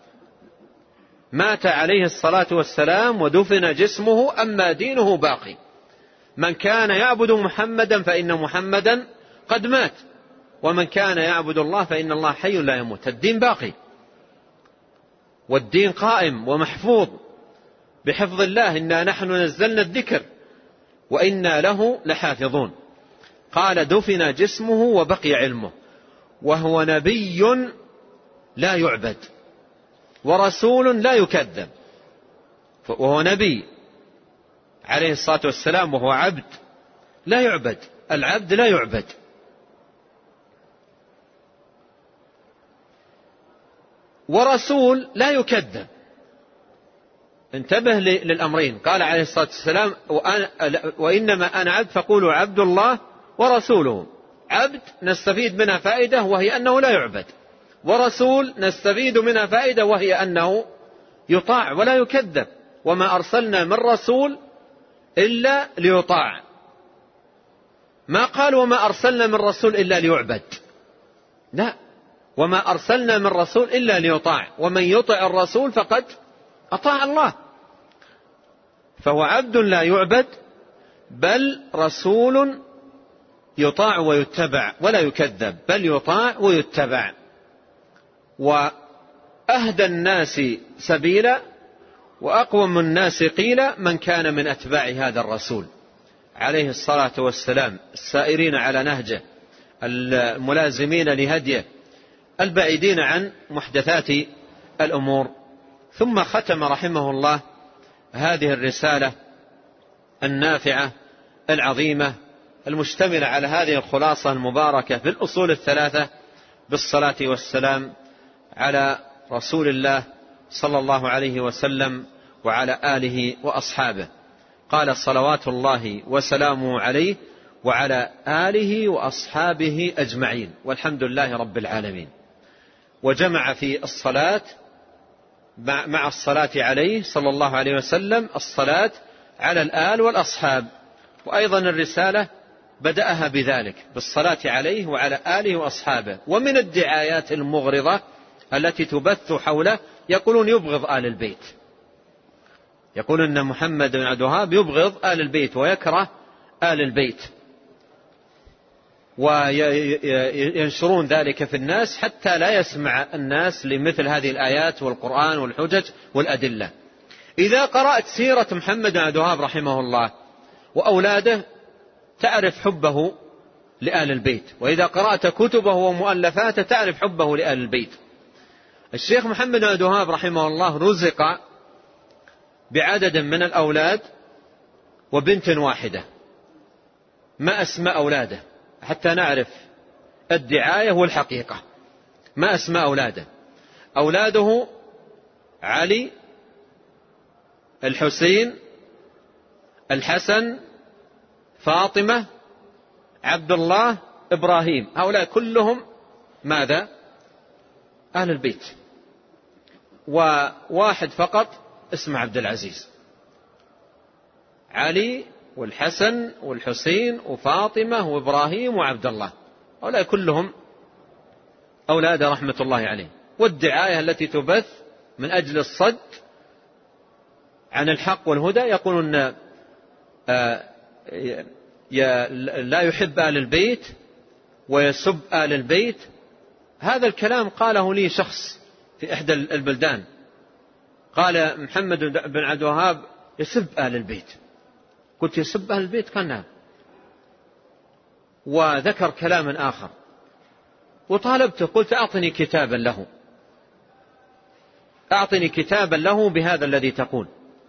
مات عليه الصلاة والسلام ودفن جسمه، أما دينه باقي. من كان يعبد محمدا فإن محمدا قد مات، ومن كان يعبد الله فإن الله حي لا يموت. الدين باقي. والدين قائم ومحفوظ بحفظ الله. إنا نحن نزلنا الذكر وإنا له لحافظون. قال دفن جسمه وبقي علمه، وهو نبي لا يعبد ورسول لا يكذب. وهو نبي عليه الصلاة والسلام، وهو عبد لا يعبد، العبد لا يعبد. ورسول لا يكذب. انتبه للأمرين. قال عليه الصلاة والسلام وإنما أنا عبد فقولوا عبد الله ورسوله. عبد نستفيد منها فائدة وهي أنه لا يعبد، ورسول نستفيد منها فائدة وهي أنه يطاع ولا يكذب. وما أرسلنا من رسول إلا ليطاع. ما قال وما أرسلنا من رسول إلا ليعبد، لا، وما أرسلنا من رسول إلا ليطاع، ومن يطع الرسول فقد أطاع الله. فهو عبد لا يعبد، بل رسول يطاع ويتبع ولا يكذب، بل يطاع ويتبع. وأهدى الناس سبيلا وأقوم الناس قيلا من كان من أتباع هذا الرسول عليه الصلاة والسلام، السائرين على نهجه، الملازمين لهديه، البعيدين عن محدثات الأمور. ثم ختم رحمه الله هذه الرسالة النافعة العظيمة المشتملة على هذه الخلاصة المباركة في الأصول الثلاثة بالصلاة والسلام على رسول الله صلى الله عليه وسلم وعلى آله وأصحابه. قال صلوات الله وسلامه عليه وعلى آله وأصحابه أجمعين، والحمد لله رب العالمين. وجمع في الصلاة مع الصلاة عليه صلى الله عليه وسلم الصلاة على الآل والأصحاب. وأيضا الرسالة بدأها بذلك، بالصلاة عليه وعلى آله وأصحابه. ومن الدعايات المغرضة التي تبث حوله يقولون يبغض آل البيت، يقول أن محمد بن عبد الوهاب يبغض آل البيت ويكره آل البيت، وينشرون ذلك في الناس حتى لا يسمع الناس لمثل هذه الآيات والقرآن والحجج والأدلة. إذا قرأت سيرة محمد بن عبد الوهاب رحمه الله وأولاده تعرف حبه لآل البيت، وإذا قرأت كتبه ومؤلفاته تعرف حبه لآل البيت. الشيخ محمد بن عبد الوهاب رحمه الله رزق بعدد من الأولاد وبنت واحدة. ما أسماء أولاده حتى نعرف الدعاية والحقيقة؟ ما أسماء أولاده؟ أولاده علي، الحسين، الحسن، فاطمة، عبد الله، إبراهيم. هؤلاء كلهم ماذا؟ أهل البيت. وواحد فقط اسمه عبد العزيز. علي والحسن والحسين وفاطمة وإبراهيم وعبد الله، هؤلاء كلهم أولاد رحمة الله عليه. والدعاية التي تبث من أجل الصد عن الحق والهدى يقولون لا يحب آل البيت ويسب آل البيت. هذا الكلام قاله لي شخص في إحدى البلدان، قال محمد بن عبد الوهاب يسب آل البيت. قلت يسب أهل البيت؟ قال نعم. وذكر كلاما آخر وطالبته، قلت أعطني كتابا له، أعطني كتابا له بهذا الذي تقول.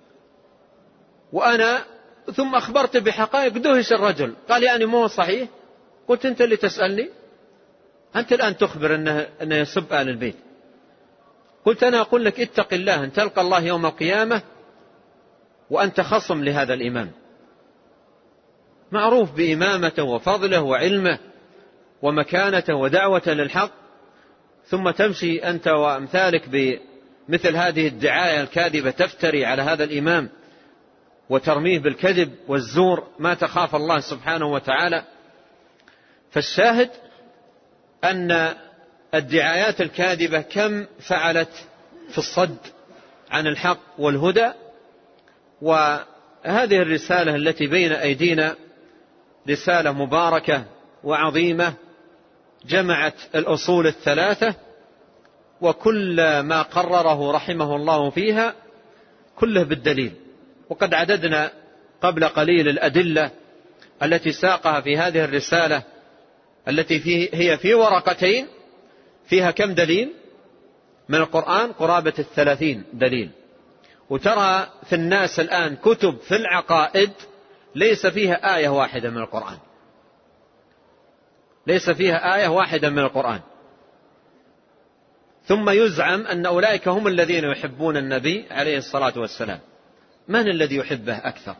وأنا ثم أخبرت بحقائق. دهش الرجل، قال يعني مو صحيح. قلت أنت اللي تسألني، أنت الآن تخبر أنه يسب آل البيت. قلت أنا أقول لك اتق الله أن تلقى الله يوم القيامة وأنت خصم لهذا الإمام، معروف بإمامته وفضله وعلمه ومكانته ودعوة للحق، ثم تمشي أنت وأمثالك بمثل هذه الدعاية الكاذبة، تفتري على هذا الإمام وترميه بالكذب والزور، ما تخاف الله سبحانه وتعالى. فالشاهد أن الدعايات الكاذبة كم فعلت في الصد عن الحق والهدى. وهذه الرسالة التي بين أيدينا رسالة مباركة وعظيمة، جمعت الأصول الثلاثة وكل ما قرره رحمه الله فيها كله بالدليل. وقد عددنا قبل قليل الأدلة التي ساقها في هذه الرسالة التي هي في ورقتين، فيها كم دليل من القرآن؟ قرابة 30 دليل. وترى في الناس الآن كتب في العقائد ليس فيها آية واحدة من القرآن، ليس فيها آية واحدة من القرآن، ثم يزعم أن أولئك هم الذين يحبون النبي عليه الصلاة والسلام. من الذي يحبه أكثر؟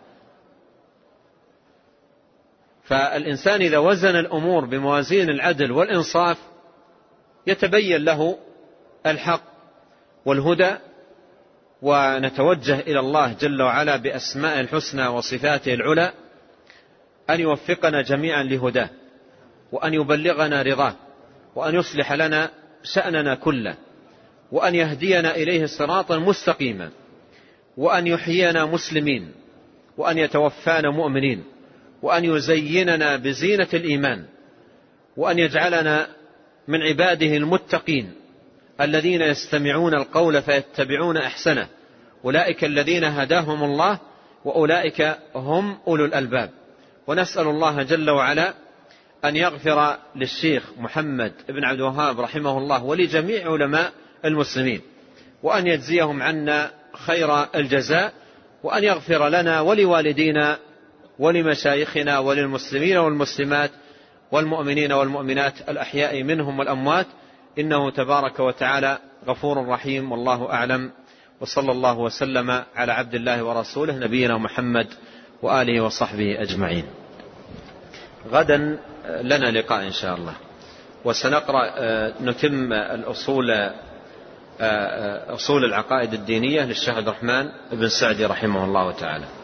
فالإنسان إذا وزن الأمور بموازين العدل والإنصاف يتبين له الحق والهدى. ونتوجه إلى الله جل وعلا بأسماء الحسنى وصفاته العلى أن يوفقنا جميعا لهداه، وأن يبلغنا رضاه، وأن يصلح لنا شأننا كله، وأن يهدينا إليه صراطا مستقيما، وأن يحيينا مسلمين، وأن يتوفانا مؤمنين، وأن يزيننا بزينة الإيمان، وأن يجعلنا من عباده المتقين الذين يستمعون القول فيتبعون أحسنه، أولئك الذين هداهم الله وأولئك هم أولو الألباب. ونسأل الله جل وعلا أن يغفر للشيخ محمد بن عبد الوهاب رحمه الله ولجميع علماء المسلمين، وأن يجزيهم عنا خير الجزاء، وأن يغفر لنا ولوالدينا ولمشايخنا وللمسلمين والمسلمات والمؤمنين والمؤمنات الأحياء منهم والأموات، إنه تبارك وتعالى غفور رحيم. والله أعلم، وصلى الله وسلم على عبد الله ورسوله نبينا محمد وآله وصحبه أجمعين. غدا لنا لقاء إن شاء الله، وسنقرأ نتم أصول العقائد الدينية للشيخ عبد الرحمن بن سعدي رحمه الله تعالى.